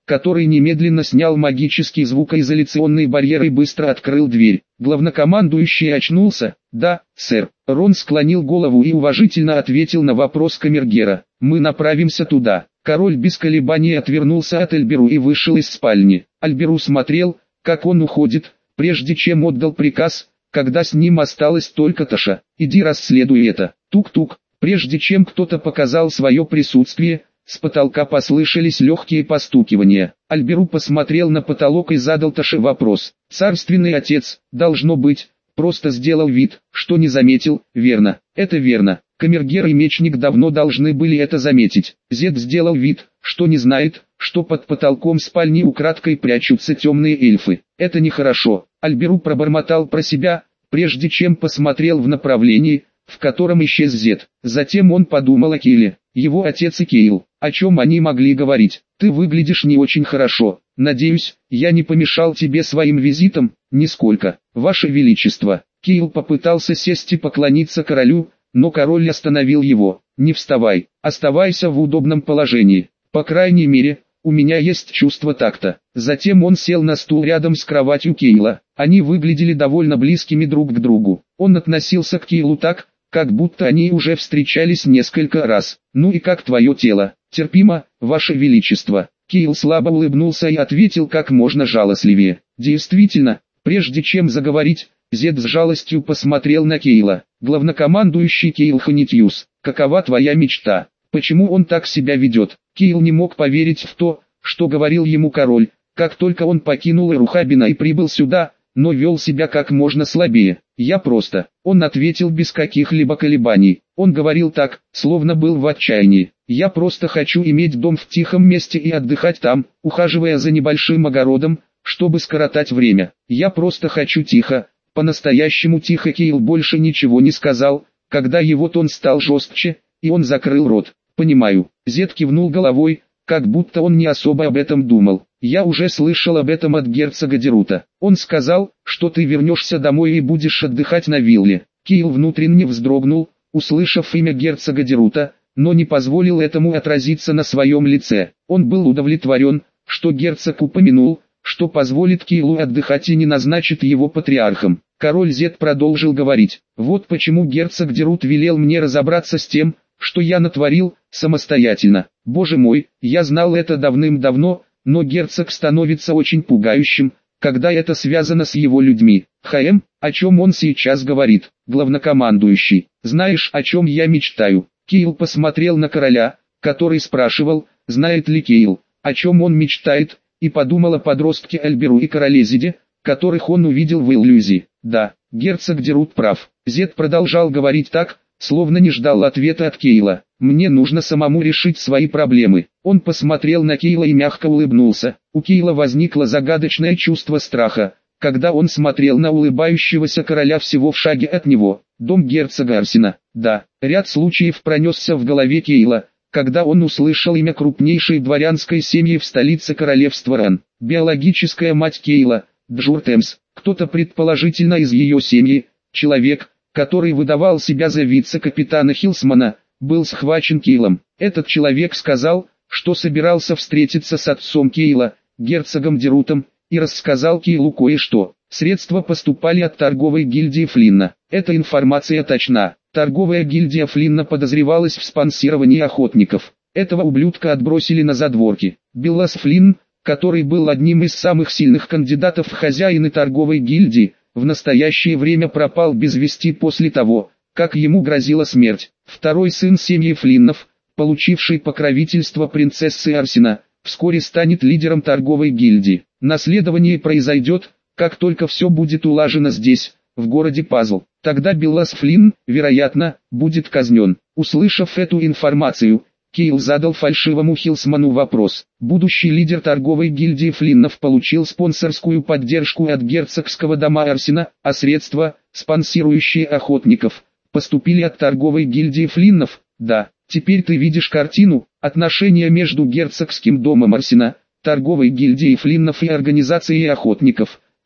S1: который немедленно снял магический звукоизоляционный барьер и быстро открыл дверь. Главнокомандующий очнулся. «Да, сэр». Рон склонил голову и уважительно ответил на вопрос камергера. «Мы направимся туда». Король без колебаний отвернулся от Альберу и вышел из спальни. Альберу смотрел, как он уходит, прежде чем отдал приказ, когда с ним осталась только Таша. «Иди расследуй это». Тук-тук. Прежде чем кто-то показал свое присутствие, с потолка послышались легкие постукивания. Альберу посмотрел на потолок и задал Таше вопрос. «Царственный отец, должно быть, просто сделал вид, что не заметил, верно?» «Это верно. Камергер и мечник давно должны были это заметить». Зед сделал вид, что не знает, что под потолком спальни украдкой прячутся темные эльфы. «Это нехорошо». Альберу пробормотал про себя, прежде чем посмотрел в направлении, в котором исчез Зед. Затем он подумал о Кейле. Его отец и Кейл. О чем они могли говорить? «Ты выглядишь не очень хорошо. Надеюсь, я не помешал тебе своим визитом?» «Нисколько, Ваше Величество». Кейл попытался сесть и поклониться королю, но король остановил его. «Не вставай, оставайся в удобном положении. По крайней мере, у меня есть чувство такта». Затем он сел на стул рядом с кроватью Кейла. Они выглядели довольно близкими друг к другу. Он относился к Кейлу так, как будто они уже встречались несколько раз. «Ну и как твое тело?» «Терпимо, Ваше Величество». Кейл слабо улыбнулся и ответил как можно жалостливее. «Действительно». Прежде чем заговорить, Зед с жалостью посмотрел на Кейла. «Главнокомандующий Кейл Ханитьюс, какова твоя мечта? Почему он так себя ведет?» Кейл не мог поверить в то, что говорил ему король, как только он покинул Эрухабина и прибыл сюда, но вел себя как можно слабее. «Я просто...» Он ответил без каких-либо колебаний. Он говорил так, словно был в отчаянии. «Я просто хочу иметь дом в тихом месте и отдыхать там, ухаживая за небольшим огородом, чтобы скоротать время. Я просто хочу тихо». По-настоящему тихо. Кейл больше ничего не сказал, когда его тон стал жестче, и он закрыл рот. «Понимаю». Зед кивнул головой, как будто он не особо об этом думал. «Я уже слышал об этом от герцога Дерута. Он сказал, что ты вернешься домой и будешь отдыхать на вилле». Кейл внутренне вздрогнул, услышав имя герцога Дерута, но не позволил этому отразиться на своем лице. Он был удовлетворен, что герцог упомянул, что позволит Кейлу отдыхать и не назначит его патриархом. Король Зед продолжил говорить. «Вот почему герцог Дерут велел мне разобраться с тем, что я натворил, самостоятельно. Боже мой, я знал это давным-давно, но герцог становится очень пугающим, когда это связано с его людьми». «Хаэм, о чем он сейчас говорит?» «Главнокомандующий, знаешь, о чем я мечтаю?» Кейл посмотрел на короля, который спрашивал, знает ли Кейл, о чем он мечтает, и подумал о подростке Альберу и короле Зеде, которых он увидел в иллюзии. «Да, герцог Дерут прав». Зед продолжал говорить так, словно не ждал ответа от Кейла. «Мне нужно самому решить свои проблемы». Он посмотрел на Кейла и мягко улыбнулся. У Кейла возникло загадочное чувство страха, когда он смотрел на улыбающегося короля всего в шаге от него. Дом герцога Арсена. Да, ряд случаев пронесся в голове Кейла, когда он услышал имя крупнейшей дворянской семьи в столице королевства Ран. Биологическая мать Кейла, Джур Темс, кто-то предположительно из ее семьи, человек, который выдавал себя за вице-капитана Хилсмана, был схвачен Кейлом. Этот человек сказал, что собирался встретиться с отцом Кейла, герцогом Дерутом, и рассказал Кейлу кое-что. Средства поступали от торговой гильдии Флинна. Эта информация точна. Торговая гильдия Флинна подозревалась в спонсировании охотников. Этого ублюдка отбросили на задворки. Беллас Флинн, который был одним из самых сильных кандидатов в хозяины торговой гильдии, в настоящее время пропал без вести после того, как ему грозила смерть. Второй сын семьи Флиннов, получивший покровительство принцессы Арсена, вскоре станет лидером торговой гильдии. Наследование произойдет, как только все будет улажено здесь, в городе Пазл. Тогда Беллас Флинн, вероятно, будет казнен. Услышав эту информацию, Кейл задал фальшивому Хилсману вопрос. Будущий лидер торговой гильдии Флиннов получил спонсорскую поддержку от герцогского дома Арсена, а средства, спонсирующие охотников, поступили от торговой гильдии Флиннов. Да, теперь ты видишь картину. Отношения между герцогским домом Арсена, торговой гильдией Флиннов и организацией охотников,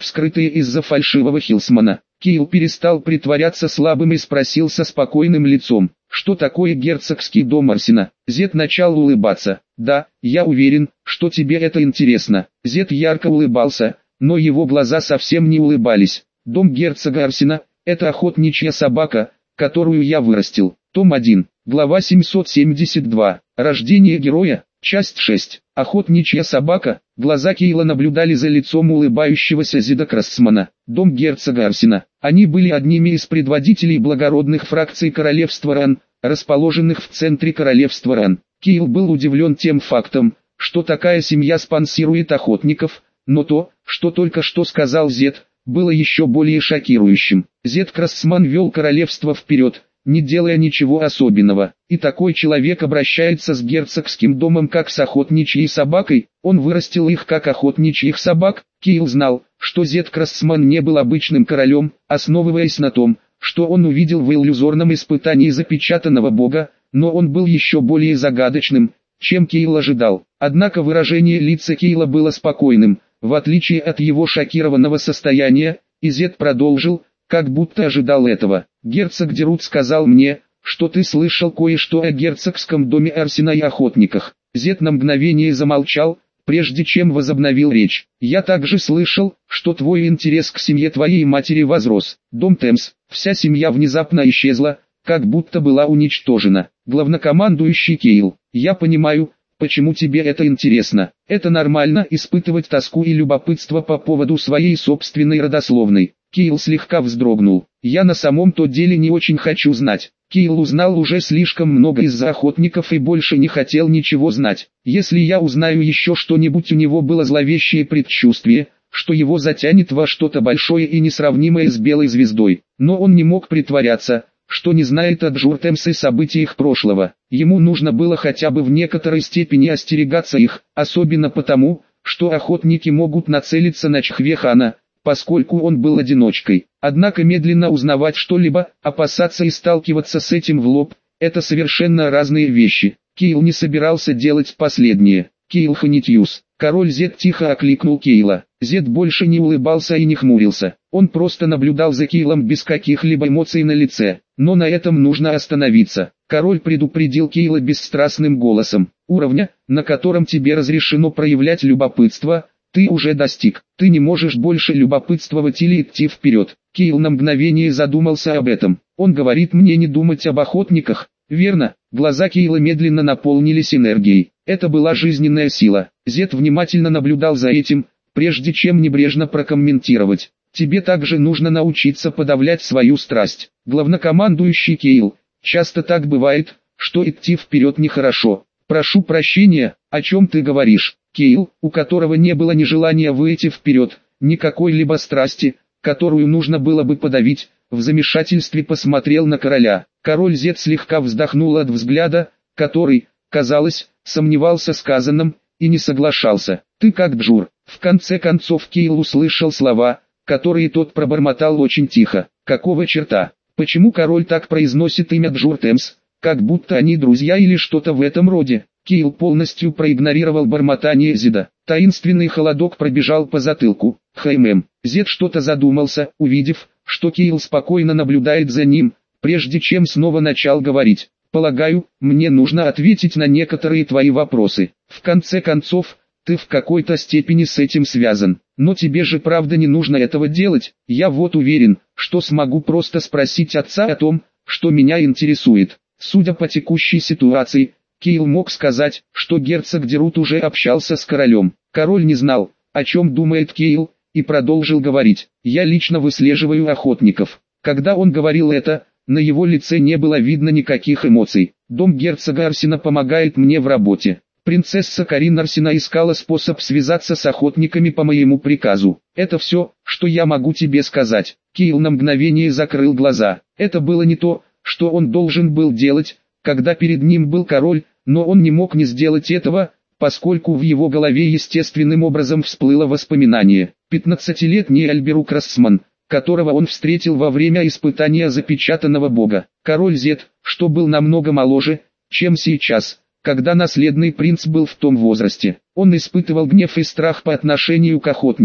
S1: вскрытые из-за фальшивого Хилсмана. Кейл перестал притворяться слабым и спросил со спокойным лицом: «Что такое герцогский дом Арсена?» Зед начал улыбаться. «Да, я уверен, что тебе это интересно». Зед ярко улыбался, но его глаза совсем не улыбались. «Дом герцога Арсена – это охотничья собака, которую я вырастил». Том один, глава семьсот семьдесят два. Рождение героя. Часть шесть. Охотничья собака. Глаза Кейла наблюдали за лицом улыбающегося Зеда Крассмана. Дом герцога Арсена. Они были одними из предводителей благородных фракций королевства Ран, расположенных в центре королевства Ран. Кейл был удивлен тем фактом, что такая семья спонсирует охотников, но то, что только что сказал Зед, было еще более шокирующим. Зед Крассман вел королевство вперед, не делая ничего особенного, и такой человек обращается с герцогским домом как с охотничьей собакой. Он вырастил их как охотничьих собак. Кейл знал, что Зед Крассман не был обычным королем, основываясь на том, что он увидел в иллюзорном испытании запечатанного бога, но он был еще более загадочным, чем Кейл ожидал. Однако выражение лица Кейла было спокойным, в отличие от его шокированного состояния, и Зед продолжил, как будто ожидал этого. «Герцог Дерут сказал мне, что ты слышал кое-что о герцогском доме Арсена и охотниках». Зед на мгновение замолчал, прежде чем возобновил речь. «Я также слышал, что твой интерес к семье твоей матери возрос. Дом Темс, вся семья внезапно исчезла, как будто была уничтожена». Главнокомандующий Кейл: «Я понимаю, почему тебе это интересно. Это нормально испытывать тоску и любопытство по поводу своей собственной родословной». Кейл слегка вздрогнул. «Я на самом-то деле не очень хочу знать». Кейл узнал уже слишком много из-за охотников и больше не хотел ничего знать. Если я узнаю еще что-нибудь, у него было зловещее предчувствие, что его затянет во что-то большое и несравнимое с Белой Звездой. Но он не мог притворяться, что не знает о Джуртемс и событиях прошлого. Ему нужно было хотя бы в некоторой степени остерегаться их, особенно потому, что охотники могут нацелиться на Чхвехана, поскольку он был одиночкой. Однако медленно узнавать что-либо, опасаться и сталкиваться с этим в лоб – это совершенно разные вещи. Кейл не собирался делать последнее. «Кейл Ханитьюс». Король Зед тихо окликнул Кейла. Зед больше не улыбался и не хмурился. Он просто наблюдал за Кейлом без каких-либо эмоций на лице. Но на этом нужно остановиться. Король предупредил Кейла бесстрастным голосом: «Уровня, на котором тебе разрешено проявлять любопытство, ты уже достиг. Ты не можешь больше любопытствовать или идти вперед». Кейл на мгновение задумался об этом. «Он говорит мне не думать об охотниках, верно?» Глаза Кейла медленно наполнились энергией. Это была жизненная сила. Зед внимательно наблюдал за этим, прежде чем небрежно прокомментировать: «Тебе также нужно научиться подавлять свою страсть». Главнокомандующий Кейл: «Часто так бывает, что идти вперед нехорошо». «Прошу прощения, о чем ты говоришь?» Кейл, у которого не было ни желания выйти вперед, ни какой-либо страсти, которую нужно было бы подавить, в замешательстве посмотрел на короля. Король Зед слегка вздохнул от взгляда, который, казалось, сомневался в сказанном, и не соглашался. «Ты как Джур». В конце концов Кейл услышал слова, которые тот пробормотал очень тихо. «Какого черта? Почему король так произносит имя Джуртемс, как будто они друзья или что-то в этом роде?» Кейл полностью проигнорировал бормотание Зеда. Таинственный холодок пробежал по затылку. «Хаймем». Зед что-то задумался, увидев, что Кейл спокойно наблюдает за ним, прежде чем снова начал говорить. «Полагаю, мне нужно ответить на некоторые твои вопросы. В конце концов, ты в какой-то степени с этим связан. Но тебе же правда не нужно этого делать. Я вот уверен, что смогу просто спросить отца о том, что меня интересует». Судя по текущей ситуации, Кейл мог сказать, что герцог Дерут уже общался с королем. Король не знал, о чем думает Кейл, и продолжил говорить: «Я лично выслеживаю охотников». Когда он говорил это, на его лице не было видно никаких эмоций. «Дом герцога Арсена помогает мне в работе. Принцесса Карин Арсена искала способ связаться с охотниками по моему приказу. Это все, что я могу тебе сказать». Кейл на мгновение закрыл глаза. Это было не то, что он должен был делать, когда перед ним был король, но он не мог не сделать этого, поскольку в его голове естественным образом всплыло воспоминание. Пятнадцатилетний Альберу Крассман, которого он встретил во время испытания запечатанного бога. Король Зед, что был намного моложе, чем сейчас, когда наследный принц был в том возрасте. Он испытывал гнев и страх по отношению к охотникам.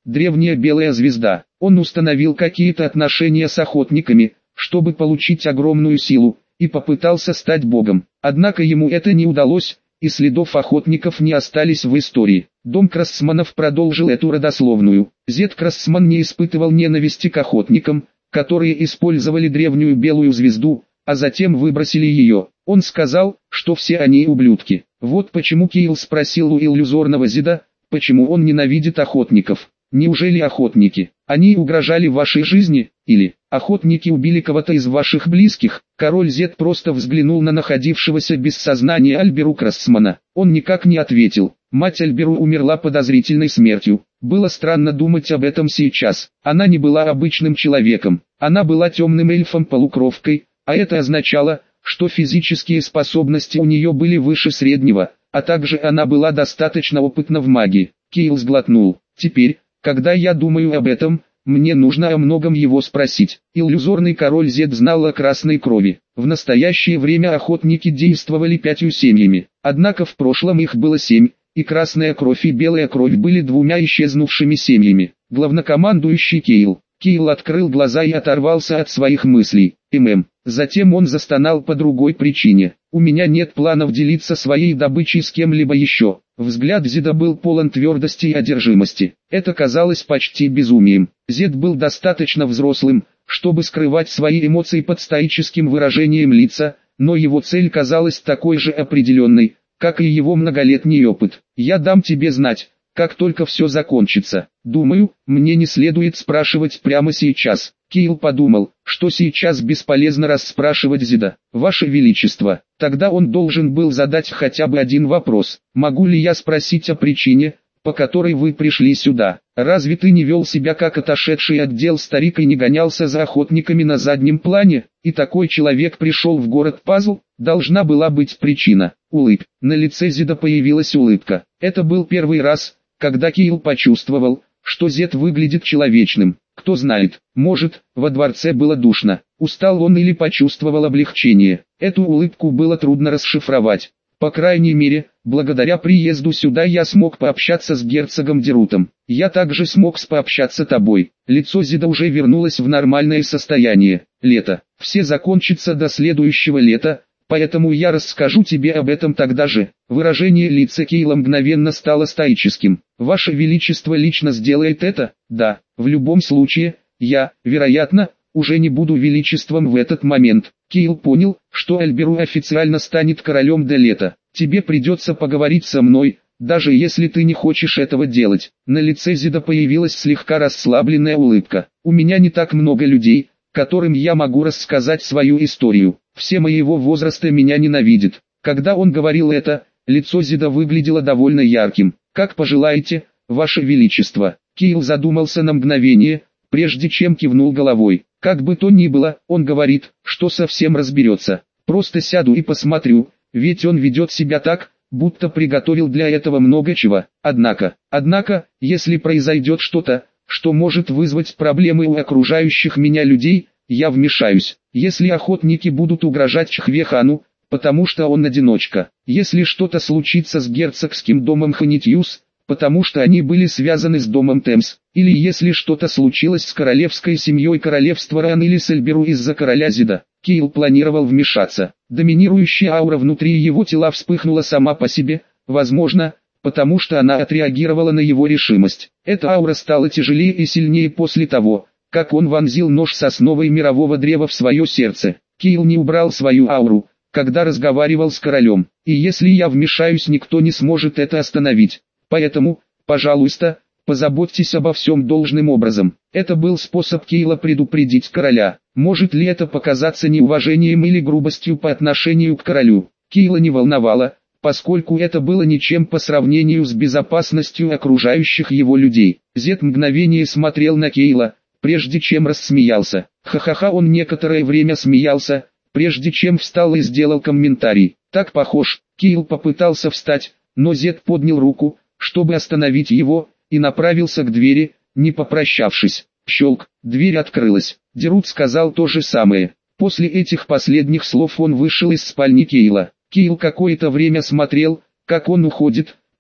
S1: древняя белая звезда. Он установил какие-то отношения с охотниками, чтобы получить огромную силу, и попытался стать богом. Однако ему это не удалось, и следов охотников не остались в истории. Дом Крассманов продолжил эту родословную. Зед Крассман не испытывал ненависти к охотникам, которые использовали древнюю белую звезду, а затем выбросили ее. Он сказал, что все они ублюдки. Вот почему Кейл спросил у иллюзорного Зеда, почему он ненавидит охотников. Неужели охотники, они угрожали вашей жизни, или охотники убили кого-то из ваших близких? Король Зед просто взглянул на находившегося без сознания Альберу Крассмана. Он никак не ответил. Мать Альберу умерла подозрительной смертью. Было странно думать об этом сейчас. Она не была обычным человеком. Она была темным эльфом-полукровкой, а это означало, что физические способности у нее были выше среднего, а также она была достаточно опытна в магии. Кейл сглотнул. Теперь, когда я думаю об этом, мне нужно о многом его спросить. Иллюзорный король Зед знал о красной крови. В настоящее время охотники действовали пятью семьями. Однако в прошлом их было семь, и красная кровь и белая кровь были двумя исчезнувшими семьями. Главнокомандующий Кейл. Кейл открыл глаза и оторвался от своих мыслей. ММ. Затем он застонал по другой причине. У меня нет планов делиться своей добычей с кем-либо еще. Взгляд Зеда был полон твердости и одержимости. Это казалось почти безумием. Зед был достаточно взрослым, чтобы скрывать свои эмоции под стоическим выражением лица, но его цель казалась такой же определенной, как и его многолетний опыт. «Я дам тебе знать, как только все закончится. Думаю, мне не следует спрашивать прямо сейчас». Кейл подумал, что сейчас бесполезно расспрашивать Зеда. «Ваше Величество». Тогда он должен был задать хотя бы один вопрос. «Могу ли я спросить о причине, по которой вы пришли сюда? Разве ты не вел себя как отошедший от дел старик и не гонялся за охотниками на заднем плане? И такой человек пришел в город Пазл? Должна была быть причина». Улыб. На лице Зеда появилась улыбка. Это был первый раз, когда Кейл почувствовал, что Зед выглядит человечным. Кто знает, может, во дворце было душно. Устал он или почувствовал облегчение. Эту улыбку было трудно расшифровать. По крайней мере, благодаря приезду сюда я смог пообщаться с герцогом Дерутом. Я также смог пообщаться с тобой. Лицо Зеда уже вернулось в нормальное состояние. Лето. Все закончится до следующего лета, поэтому я расскажу тебе об этом тогда же. Выражение лица Кейла мгновенно стало стоическим. Ваше Величество лично сделает это? Да. В любом случае, я, вероятно, уже не буду величеством в этот момент. Кейл понял, что Альберу официально станет королем до лета. Тебе придется поговорить со мной, даже если ты не хочешь этого делать. На лице Зеда появилась слегка расслабленная улыбка. У меня не так много людей, которым я могу рассказать свою историю. Все моего возраста меня ненавидят. Когда он говорил это, лицо Зеда выглядело довольно ярким. Как пожелаете, Ваше Величество. Кейл задумался на мгновение, прежде чем кивнул головой. Как бы то ни было, он говорит, что совсем разберется. Просто сяду и посмотрю, ведь он ведет себя так, будто приготовил для этого много чего. Однако, однако, если произойдет что-то, что может вызвать проблемы у окружающих меня людей, я вмешаюсь. Если охотники будут угрожать Чхвехану, потому что он одиночка. Если что-то случится с герцогским домом Ханитьюс, потому что они были связаны с домом Темс, или если что-то случилось с королевской семьей королевства Ран или с Альберу из-за короля Зеда. Кейл планировал вмешаться. Доминирующая аура внутри его тела вспыхнула сама по себе, возможно, потому что она отреагировала на его решимость. Эта аура стала тяжелее и сильнее после того, как он вонзил нож с основой мирового древа в свое сердце. Кейл не убрал свою ауру, когда разговаривал с королем, и если я вмешаюсь, никто не сможет это остановить. Поэтому, пожалуйста, позаботьтесь обо всем должным образом. Это был способ Кейла предупредить короля. Может ли это показаться неуважением или грубостью по отношению к королю? Кейла не волновало, поскольку это было ничем по сравнению с безопасностью окружающих его людей. Зед мгновение смотрел на Кейла, прежде чем рассмеялся. Ха-ха-ха, он некоторое время смеялся, прежде чем встал и сделал комментарий. Так похож. Кейл попытался встать, но Зед поднял руку, чтобы остановить его, и направился к двери, не попрощавшись. Щелк, дверь открылась. Дерут сказал то же самое. После этих последних слов он вышел из спальни Кейла. Кейл какое-то время смотрел, как он уходит,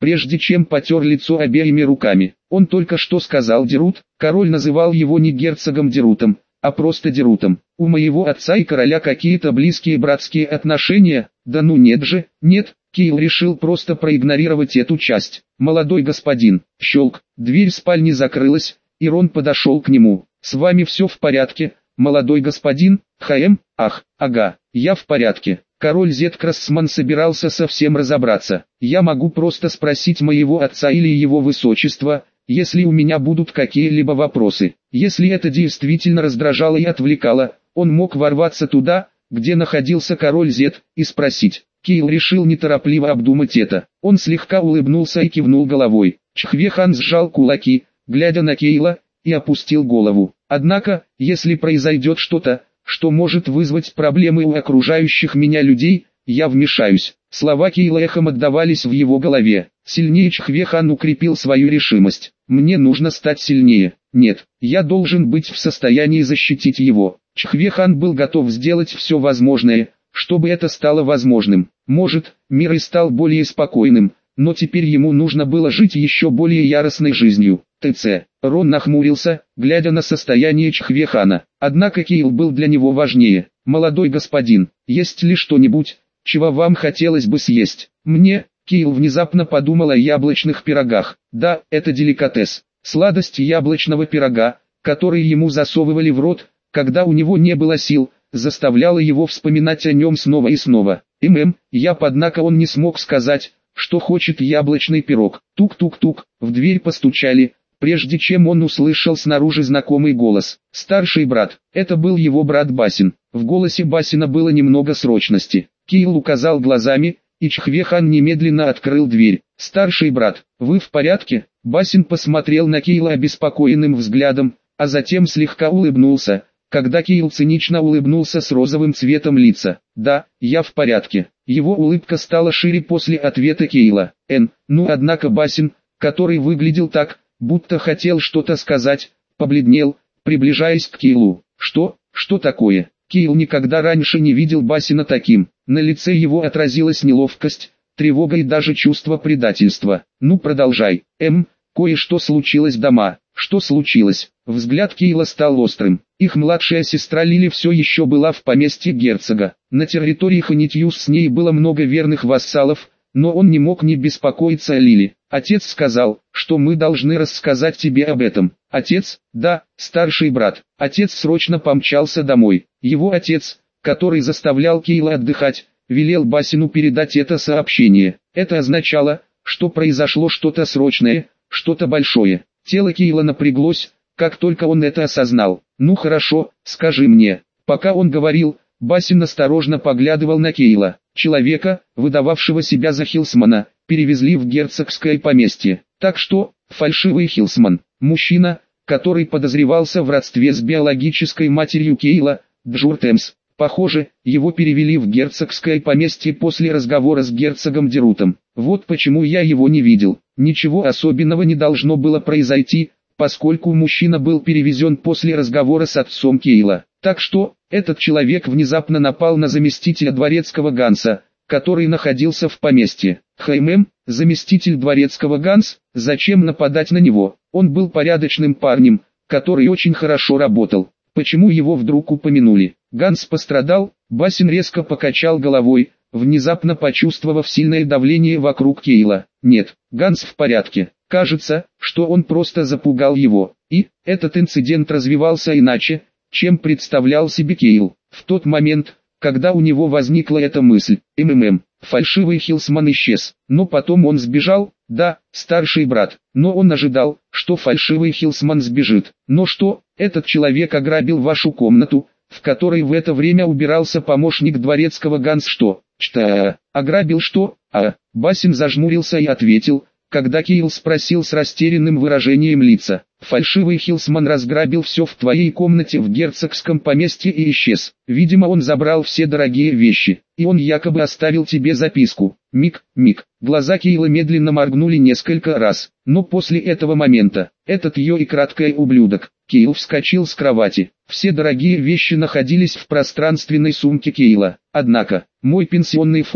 S1: прежде чем потер лицо обеими руками. Он только что сказал Дерут, король называл его не герцогом Дерутом, а просто Дерутом. У моего отца и короля какие-то близкие братские отношения? Да ну нет же, нет. Кейл решил просто проигнорировать эту часть. «Молодой господин», щелк, дверь спальни закрылась, и Рон подошел к нему. «С вами все в порядке, молодой господин?» «Ха-эм, ах, ага, я в порядке». Король Зеткрасман собирался совсем разобраться. «Я могу просто спросить моего отца или его высочества, если у меня будут какие-либо вопросы». Если это действительно раздражало и отвлекало, он мог ворваться туда, где находился король Зет, и спросить. Кейл решил неторопливо обдумать это. Он слегка улыбнулся и кивнул головой. Чхвехан сжал кулаки, глядя на Кейла, и опустил голову. «Однако, если произойдет что-то, что может вызвать проблемы у окружающих меня людей, я вмешаюсь». Слова Кейла эхом отдавались в его голове. Сильнее Чхвехан укрепил свою решимость. «Мне нужно стать сильнее. Нет, я должен быть в состоянии защитить его». Чхвехан был готов сделать все возможное, чтобы это стало возможным. Может, мир и стал более спокойным, но теперь ему нужно было жить еще более яростной жизнью. ТЦ. Рон нахмурился, глядя на состояние Чхвехана. Однако Кейл был для него важнее. «Молодой господин, есть ли что-нибудь, чего вам хотелось бы съесть?» «Мне?» Кейл внезапно подумал о яблочных пирогах. Да, это деликатес. Сладость яблочного пирога, который ему засовывали в рот, когда у него не было сил, заставляла его вспоминать о нем снова и снова. «Мм, я однако он не смог сказать, что хочет яблочный пирог». Тук-тук-тук, в дверь постучали, прежде чем он услышал снаружи знакомый голос. «Старший брат». Это был его брат Басин. В голосе Басина было немного срочности. Кейл указал глазами, и Чхвехан немедленно открыл дверь. «Старший брат, вы в порядке?» Басин посмотрел на Кейла обеспокоенным взглядом, а затем слегка улыбнулся, когда Кейл цинично улыбнулся с розовым цветом лица. «Да, я в порядке». Его улыбка стала шире после ответа Кейла. «Эн, ну однако Басин, который выглядел так, будто хотел что-то сказать, побледнел, приближаясь к Кейлу. «Что? Что такое?» Кейл никогда раньше не видел Басина таким. На лице его отразилась неловкость, тревога и даже чувство предательства. «Ну продолжай. Эм, кое-что случилось дома». «Что случилось?» Взгляд Кейла стал острым. Их младшая сестра Лили все еще была в поместье герцога. На территории Ханитьюс с ней было много верных вассалов, но он не мог не беспокоиться о Лили. «Отец сказал, что мы должны рассказать тебе об этом». «Отец?» «Да, старший брат». Отец срочно помчался домой. Его отец, который заставлял Кейла отдыхать, велел Басину передать это сообщение. Это означало, что произошло что-то срочное, что-то большое. Тело Кейла напряглось, как только он это осознал. «Ну хорошо, скажи мне». Пока он говорил, Басин осторожно поглядывал на Кейла. Человека, выдававшего себя за Хилсмана, перевезли в герцогское поместье. Так что, фальшивый Хилсман, мужчина, который подозревался в родстве с биологической матерью Кейла, Джур Темс. Похоже, его перевели в герцогское поместье после разговора с герцогом Дерутом. Вот почему я его не видел. Ничего особенного не должно было произойти, поскольку мужчина был перевезен после разговора с отцом Кейла. Так что, этот человек внезапно напал на заместителя дворецкого Ганса, который находился в поместье. Хаймем, заместитель дворецкого Ганс, зачем нападать на него? Он был порядочным парнем, который очень хорошо работал. Почему его вдруг упомянули? Ганс пострадал? Басин резко покачал головой, внезапно почувствовав сильное давление вокруг Кейла. Нет, Ганс в порядке. Кажется, что он просто запугал его. И, этот инцидент развивался иначе, чем представлял себе Кейл. В тот момент, когда у него возникла эта мысль, МММ, фальшивый Хилсман исчез. Но потом он сбежал, да, старший брат. Но он ожидал, что фальшивый Хилсман сбежит. Но что, этот человек ограбил вашу комнату, в которой в это время убирался помощник дворецкого Ганс. Что? Чта, ограбил что? А, Басин зажмурился и ответил, когда Кейл спросил с растерянным выражением лица. Фальшивый Хилсман разграбил все в твоей комнате в герцогском поместье и исчез. Видимо, он забрал все дорогие вещи, и он якобы оставил тебе записку. Миг, миг. Глаза Кейла медленно моргнули несколько раз, но после этого момента, этот ее и краткий ублюдок, Кейл вскочил с кровати. Все дорогие вещи находились в пространственной сумке Кейла. Однако, мой пенсионный фонд,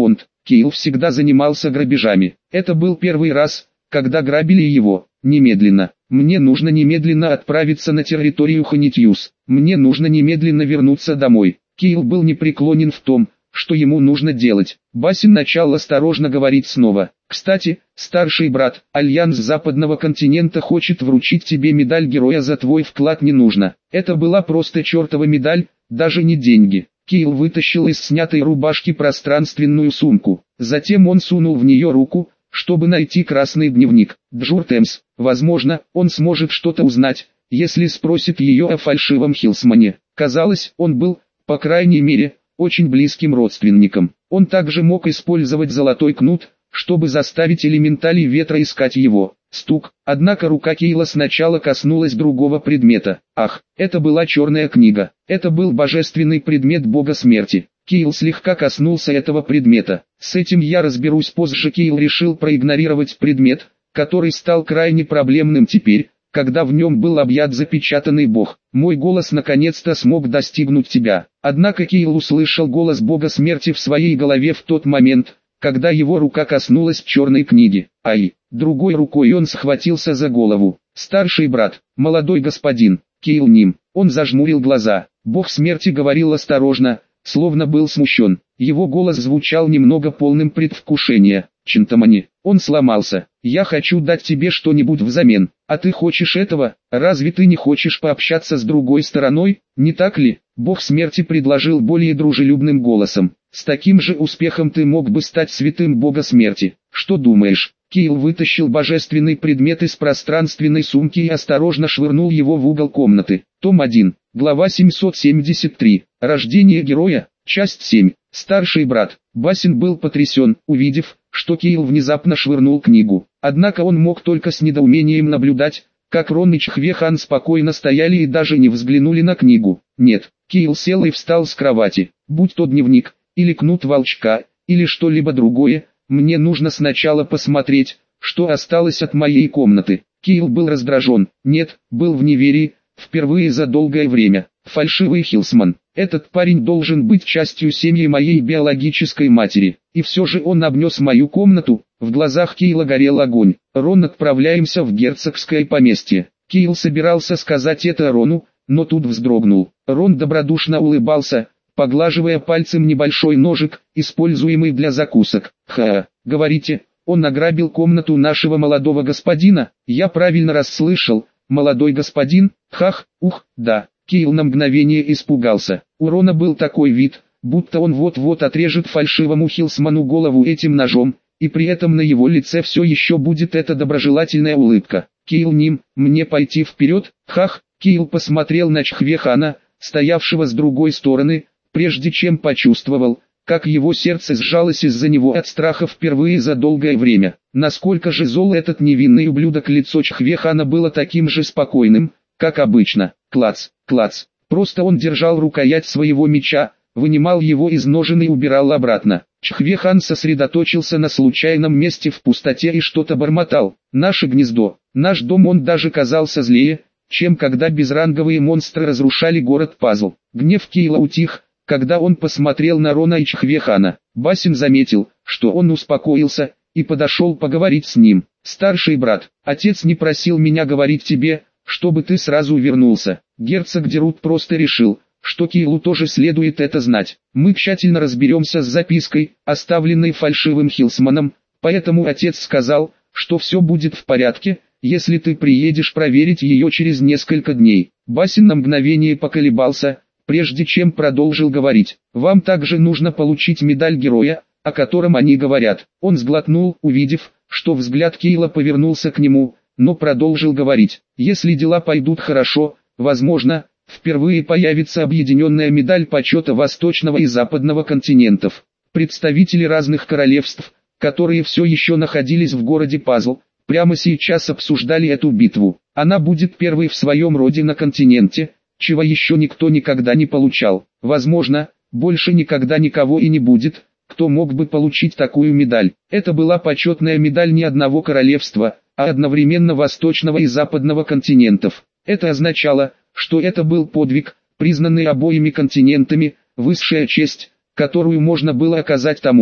S1: Кейл всегда занимался грабежами. Это был первый раз, когда грабили его. Немедленно. Мне нужно немедленно отправиться на территорию Ханитьюс. Мне нужно немедленно вернуться домой. Кейл был непреклонен в том, что ему нужно делать. Басин начал осторожно говорить снова. «Кстати, старший брат, Альянс Западного континента хочет вручить тебе медаль героя за твой вклад не нужно. Это была просто чертова медаль, даже не деньги». Кейл вытащил из снятой рубашки пространственную сумку. Затем он сунул в нее руку, чтобы найти красный дневник. Джур Темс. Возможно, он сможет что-то узнать, если спросит ее о фальшивом Хилсмане. Казалось, он был, по крайней мере, очень близким родственником. Он также мог использовать золотой кнут, чтобы заставить элементали ветра искать его. Стук. Однако рука Кейла сначала коснулась другого предмета. Ах, это была черная книга. Это был божественный предмет бога смерти. Кейл слегка коснулся этого предмета. С этим я разберусь позже. Кейл решил проигнорировать предмет, который стал крайне проблемным теперь, когда в нем был объят запечатанный бог. Мой голос наконец-то смог достигнуть тебя. Однако Кейл услышал голос бога смерти в своей голове в тот момент, когда его рука коснулась черной книги. Ай! Другой рукой он схватился за голову. Старший брат, молодой господин, Кейл Ним. Он зажмурил глаза. Бог смерти говорил осторожно, словно был смущен. Его голос звучал немного полным предвкушения. Чинтамани. Он сломался. Я хочу дать тебе что-нибудь взамен. А ты хочешь этого? Разве ты не хочешь пообщаться с другой стороной, не так ли? Бог смерти предложил более дружелюбным голосом. С таким же успехом ты мог бы стать святым бога смерти. Что думаешь? Кейл вытащил божественный предмет из пространственной сумки и осторожно швырнул его в угол комнаты. Том один. Глава семьсот семьдесят три. Рождение героя. Часть семь. Старший брат. Басин был потрясен, увидев, что Кейл внезапно швырнул книгу. Однако он мог только с недоумением наблюдать, как Рон и Чхвехан спокойно стояли и даже не взглянули на книгу. Нет, Кейл сел и встал с кровати. Будь то дневник, или кнут волчка, или что-либо другое, мне нужно сначала посмотреть, что осталось от моей комнаты. Кейл был раздражен, нет, был в неверии, впервые за долгое время. Фальшивый Хилсман. Этот парень должен быть частью семьи моей биологической матери. И все же он обнес мою комнату. В глазах Кейла горел огонь. Рон, отправляемся в герцогское поместье. Кейл собирался сказать это Рону, но тут вздрогнул. Рон добродушно улыбался, поглаживая пальцем небольшой ножик, используемый для закусок. Ха, говорите, он ограбил комнату нашего молодого господина? Я правильно расслышал, молодой господин? Хах, ух, да. Кейл на мгновение испугался. У Рона был такой вид, будто он вот-вот отрежет фальшивому Хилсману голову этим ножом, и при этом на его лице все еще будет эта доброжелательная улыбка. Кейл Ним, мне пойти вперед? Хах, Кейл посмотрел на Чхвехана, стоявшего с другой стороны, прежде чем почувствовал, как его сердце сжалось из-за него от страха впервые за долгое время. Насколько же зол этот невинный ублюдок. Лицо Чхвехана было таким же спокойным, как обычно. Клац, клац. Просто он держал рукоять своего меча, вынимал его из ножен и убирал обратно. Чхвехан сосредоточился на случайном месте в пустоте и что-то бормотал. Наше гнездо, наш дом. Он даже казался злее, чем когда безранговые монстры разрушали город Пазл. Гнев Кейла утих, когда он посмотрел на Рона и Чхвехана. Басин заметил, что он успокоился, и подошел поговорить с ним. Старший брат, отец не просил меня говорить тебе, чтобы ты сразу вернулся. Герцог Дерут просто решил, что Кейлу тоже следует это знать. Мы тщательно разберемся с запиской, оставленной фальшивым Хилсманом, поэтому отец сказал, что все будет в порядке, если ты приедешь проверить ее через несколько дней. Басин на мгновение поколебался, прежде чем продолжил говорить. Вам также нужно получить медаль героя, о котором они говорят. Он сглотнул, увидев, что взгляд Кейла повернулся к нему, но продолжил говорить. Если дела пойдут хорошо, возможно, впервые появится объединенная медаль почета Восточного и Западного континентов. Представители разных королевств, которые все еще находились в городе Пазл, прямо сейчас обсуждали эту битву. Она будет первой в своем роде на континенте, чего еще никто никогда не получал. Возможно, больше никогда никого и не будет, кто мог бы получить такую медаль. Это была почетная медаль не одного королевства, а одновременно Восточного и Западного континентов. Это означало, что это был подвиг, признанный обоими континентами, высшая честь, которую можно было оказать тому,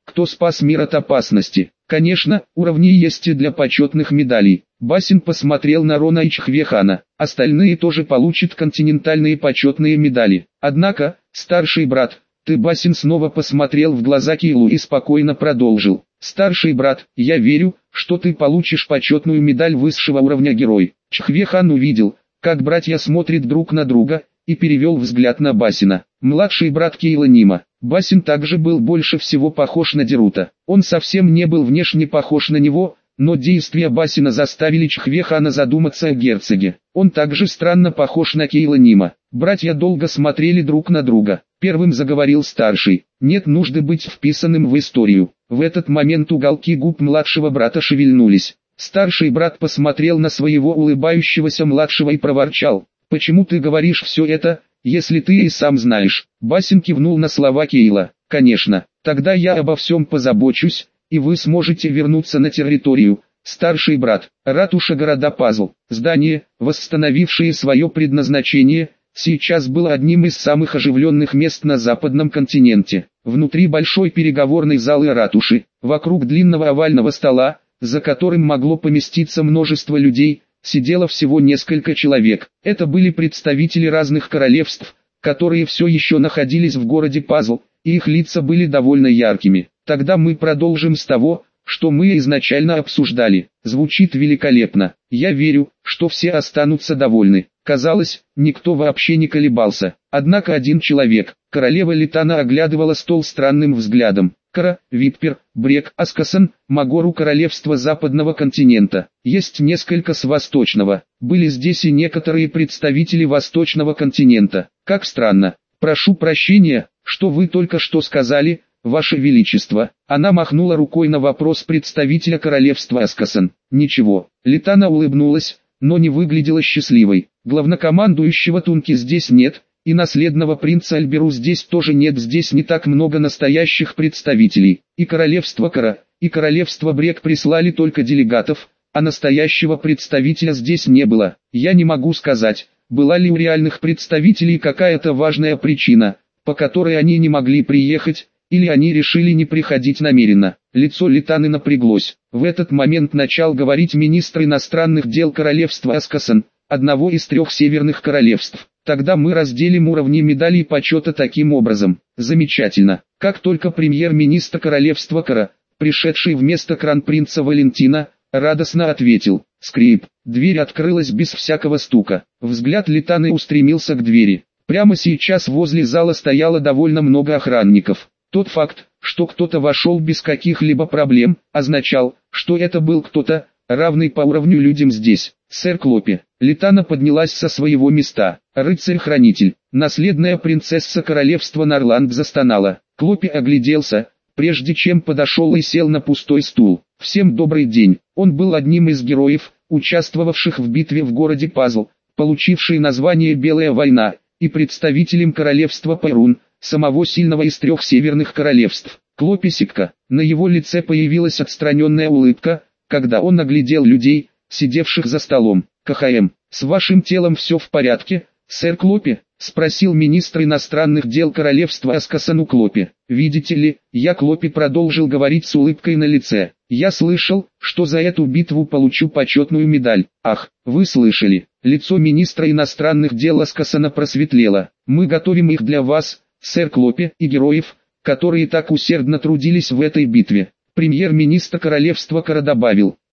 S1: кто спас мир от опасности. Конечно, уровни есть и для почетных медалей. Басин посмотрел на Рона и Чхвехана. Остальные тоже получат континентальные почетные медали. Однако, старший брат, ты, Басин снова посмотрел в глаза Кейлу и спокойно продолжил. Старший брат, я верю, что ты получишь почетную медаль высшего уровня герой. Чхвехан увидел, как братья смотрят друг на друга, и перевел взгляд на Басина. Младший брат Кейла Нима. Басин также был больше всего похож на Дерута. Он совсем не был внешне похож на него, но действия Басина заставили Чхвехана задуматься о герцоге. Он также странно похож на Кейла Нима. Братья долго смотрели друг на друга. Первым заговорил старший. Нет нужды быть вписанным в историю. В этот момент уголки губ младшего брата шевельнулись. Старший брат посмотрел на своего улыбающегося младшего и проворчал. «Почему ты говоришь все это, если ты и сам знаешь?» Басин кивнул на слова Кейла. «Конечно, тогда я обо всем позабочусь, и вы сможете вернуться на территорию. Старший брат, ратуша города Пазл, здание, восстановившее свое предназначение, сейчас было одним из самых оживленных мест на западном континенте. Внутри большой переговорной залы ратуши, вокруг длинного овального стола, за которым могло поместиться множество людей, сидело всего несколько человек. Это были представители разных королевств, которые все еще находились в городе Пазл, и их лица были довольно яркими. Тогда мы продолжим с того, что мы изначально обсуждали. Звучит великолепно. Я верю, что все останутся довольны. Казалось, никто вообще не колебался. Однако один человек, королева Литана, оглядывала стол странным взглядом. Кара, Витпер, Брек, Аскасан, Магору королевства западного континента. Есть несколько с восточного. Были здесь и некоторые представители восточного континента. Как странно. Прошу прощения, что вы только что сказали, Ваше Величество. Она махнула рукой на вопрос представителя королевства Аскасан. Ничего. Литана улыбнулась, но не выглядела счастливой. Главнокомандующего Тунки здесь нет. И наследного принца Альберу здесь тоже нет, здесь не так много настоящих представителей. И королевство Кара, и королевство Брек прислали только делегатов, а настоящего представителя здесь не было. Я не могу сказать, была ли у реальных представителей какая-то важная причина, по которой они не могли приехать, или они решили не приходить намеренно. Лицо Литаны напряглось. В этот момент начал говорить министр иностранных дел королевства Аскасан, одного из трех северных королевств. Тогда мы разделим уровни медалей почета таким образом. Замечательно. Как только премьер-министр королевства Кара, пришедший вместо кронпринца Валентина, радостно ответил. Скрип. Дверь открылась без всякого стука. Взгляд Литаны устремился к двери. Прямо сейчас возле зала стояло довольно много охранников. Тот факт, что кто-то вошел без каких-либо проблем, означал, что это был кто-то, равный по уровню людям здесь. Сэр Клопи. Литана поднялась со своего места. Рыцарь-хранитель, наследная принцесса королевства Нарланд, застонала. Клопи огляделся, прежде чем подошел и сел на пустой стул. Всем добрый день. Он был одним из героев, участвовавших в битве в городе Пазл, получившей название «Белая война», и представителем королевства Перун, самого сильного из трех северных королевств. Клопи Сикка. На его лице появилась отстраненная улыбка, когда он оглядел людей, сидевших за столом. КХМ, с вашим телом все в порядке, сэр Клопи? Спросил министр иностранных дел королевства Аскасану Клопи. Видите ли, я Клопи продолжил говорить с улыбкой на лице. Я слышал, что за эту битву получу почетную медаль. Ах, вы слышали. Лицо министра иностранных дел Аскасана просветлело. Мы готовим их для вас, сэр Клопи, и героев, которые так усердно трудились в этой битве. Премьер-министр королевства Кара добавил.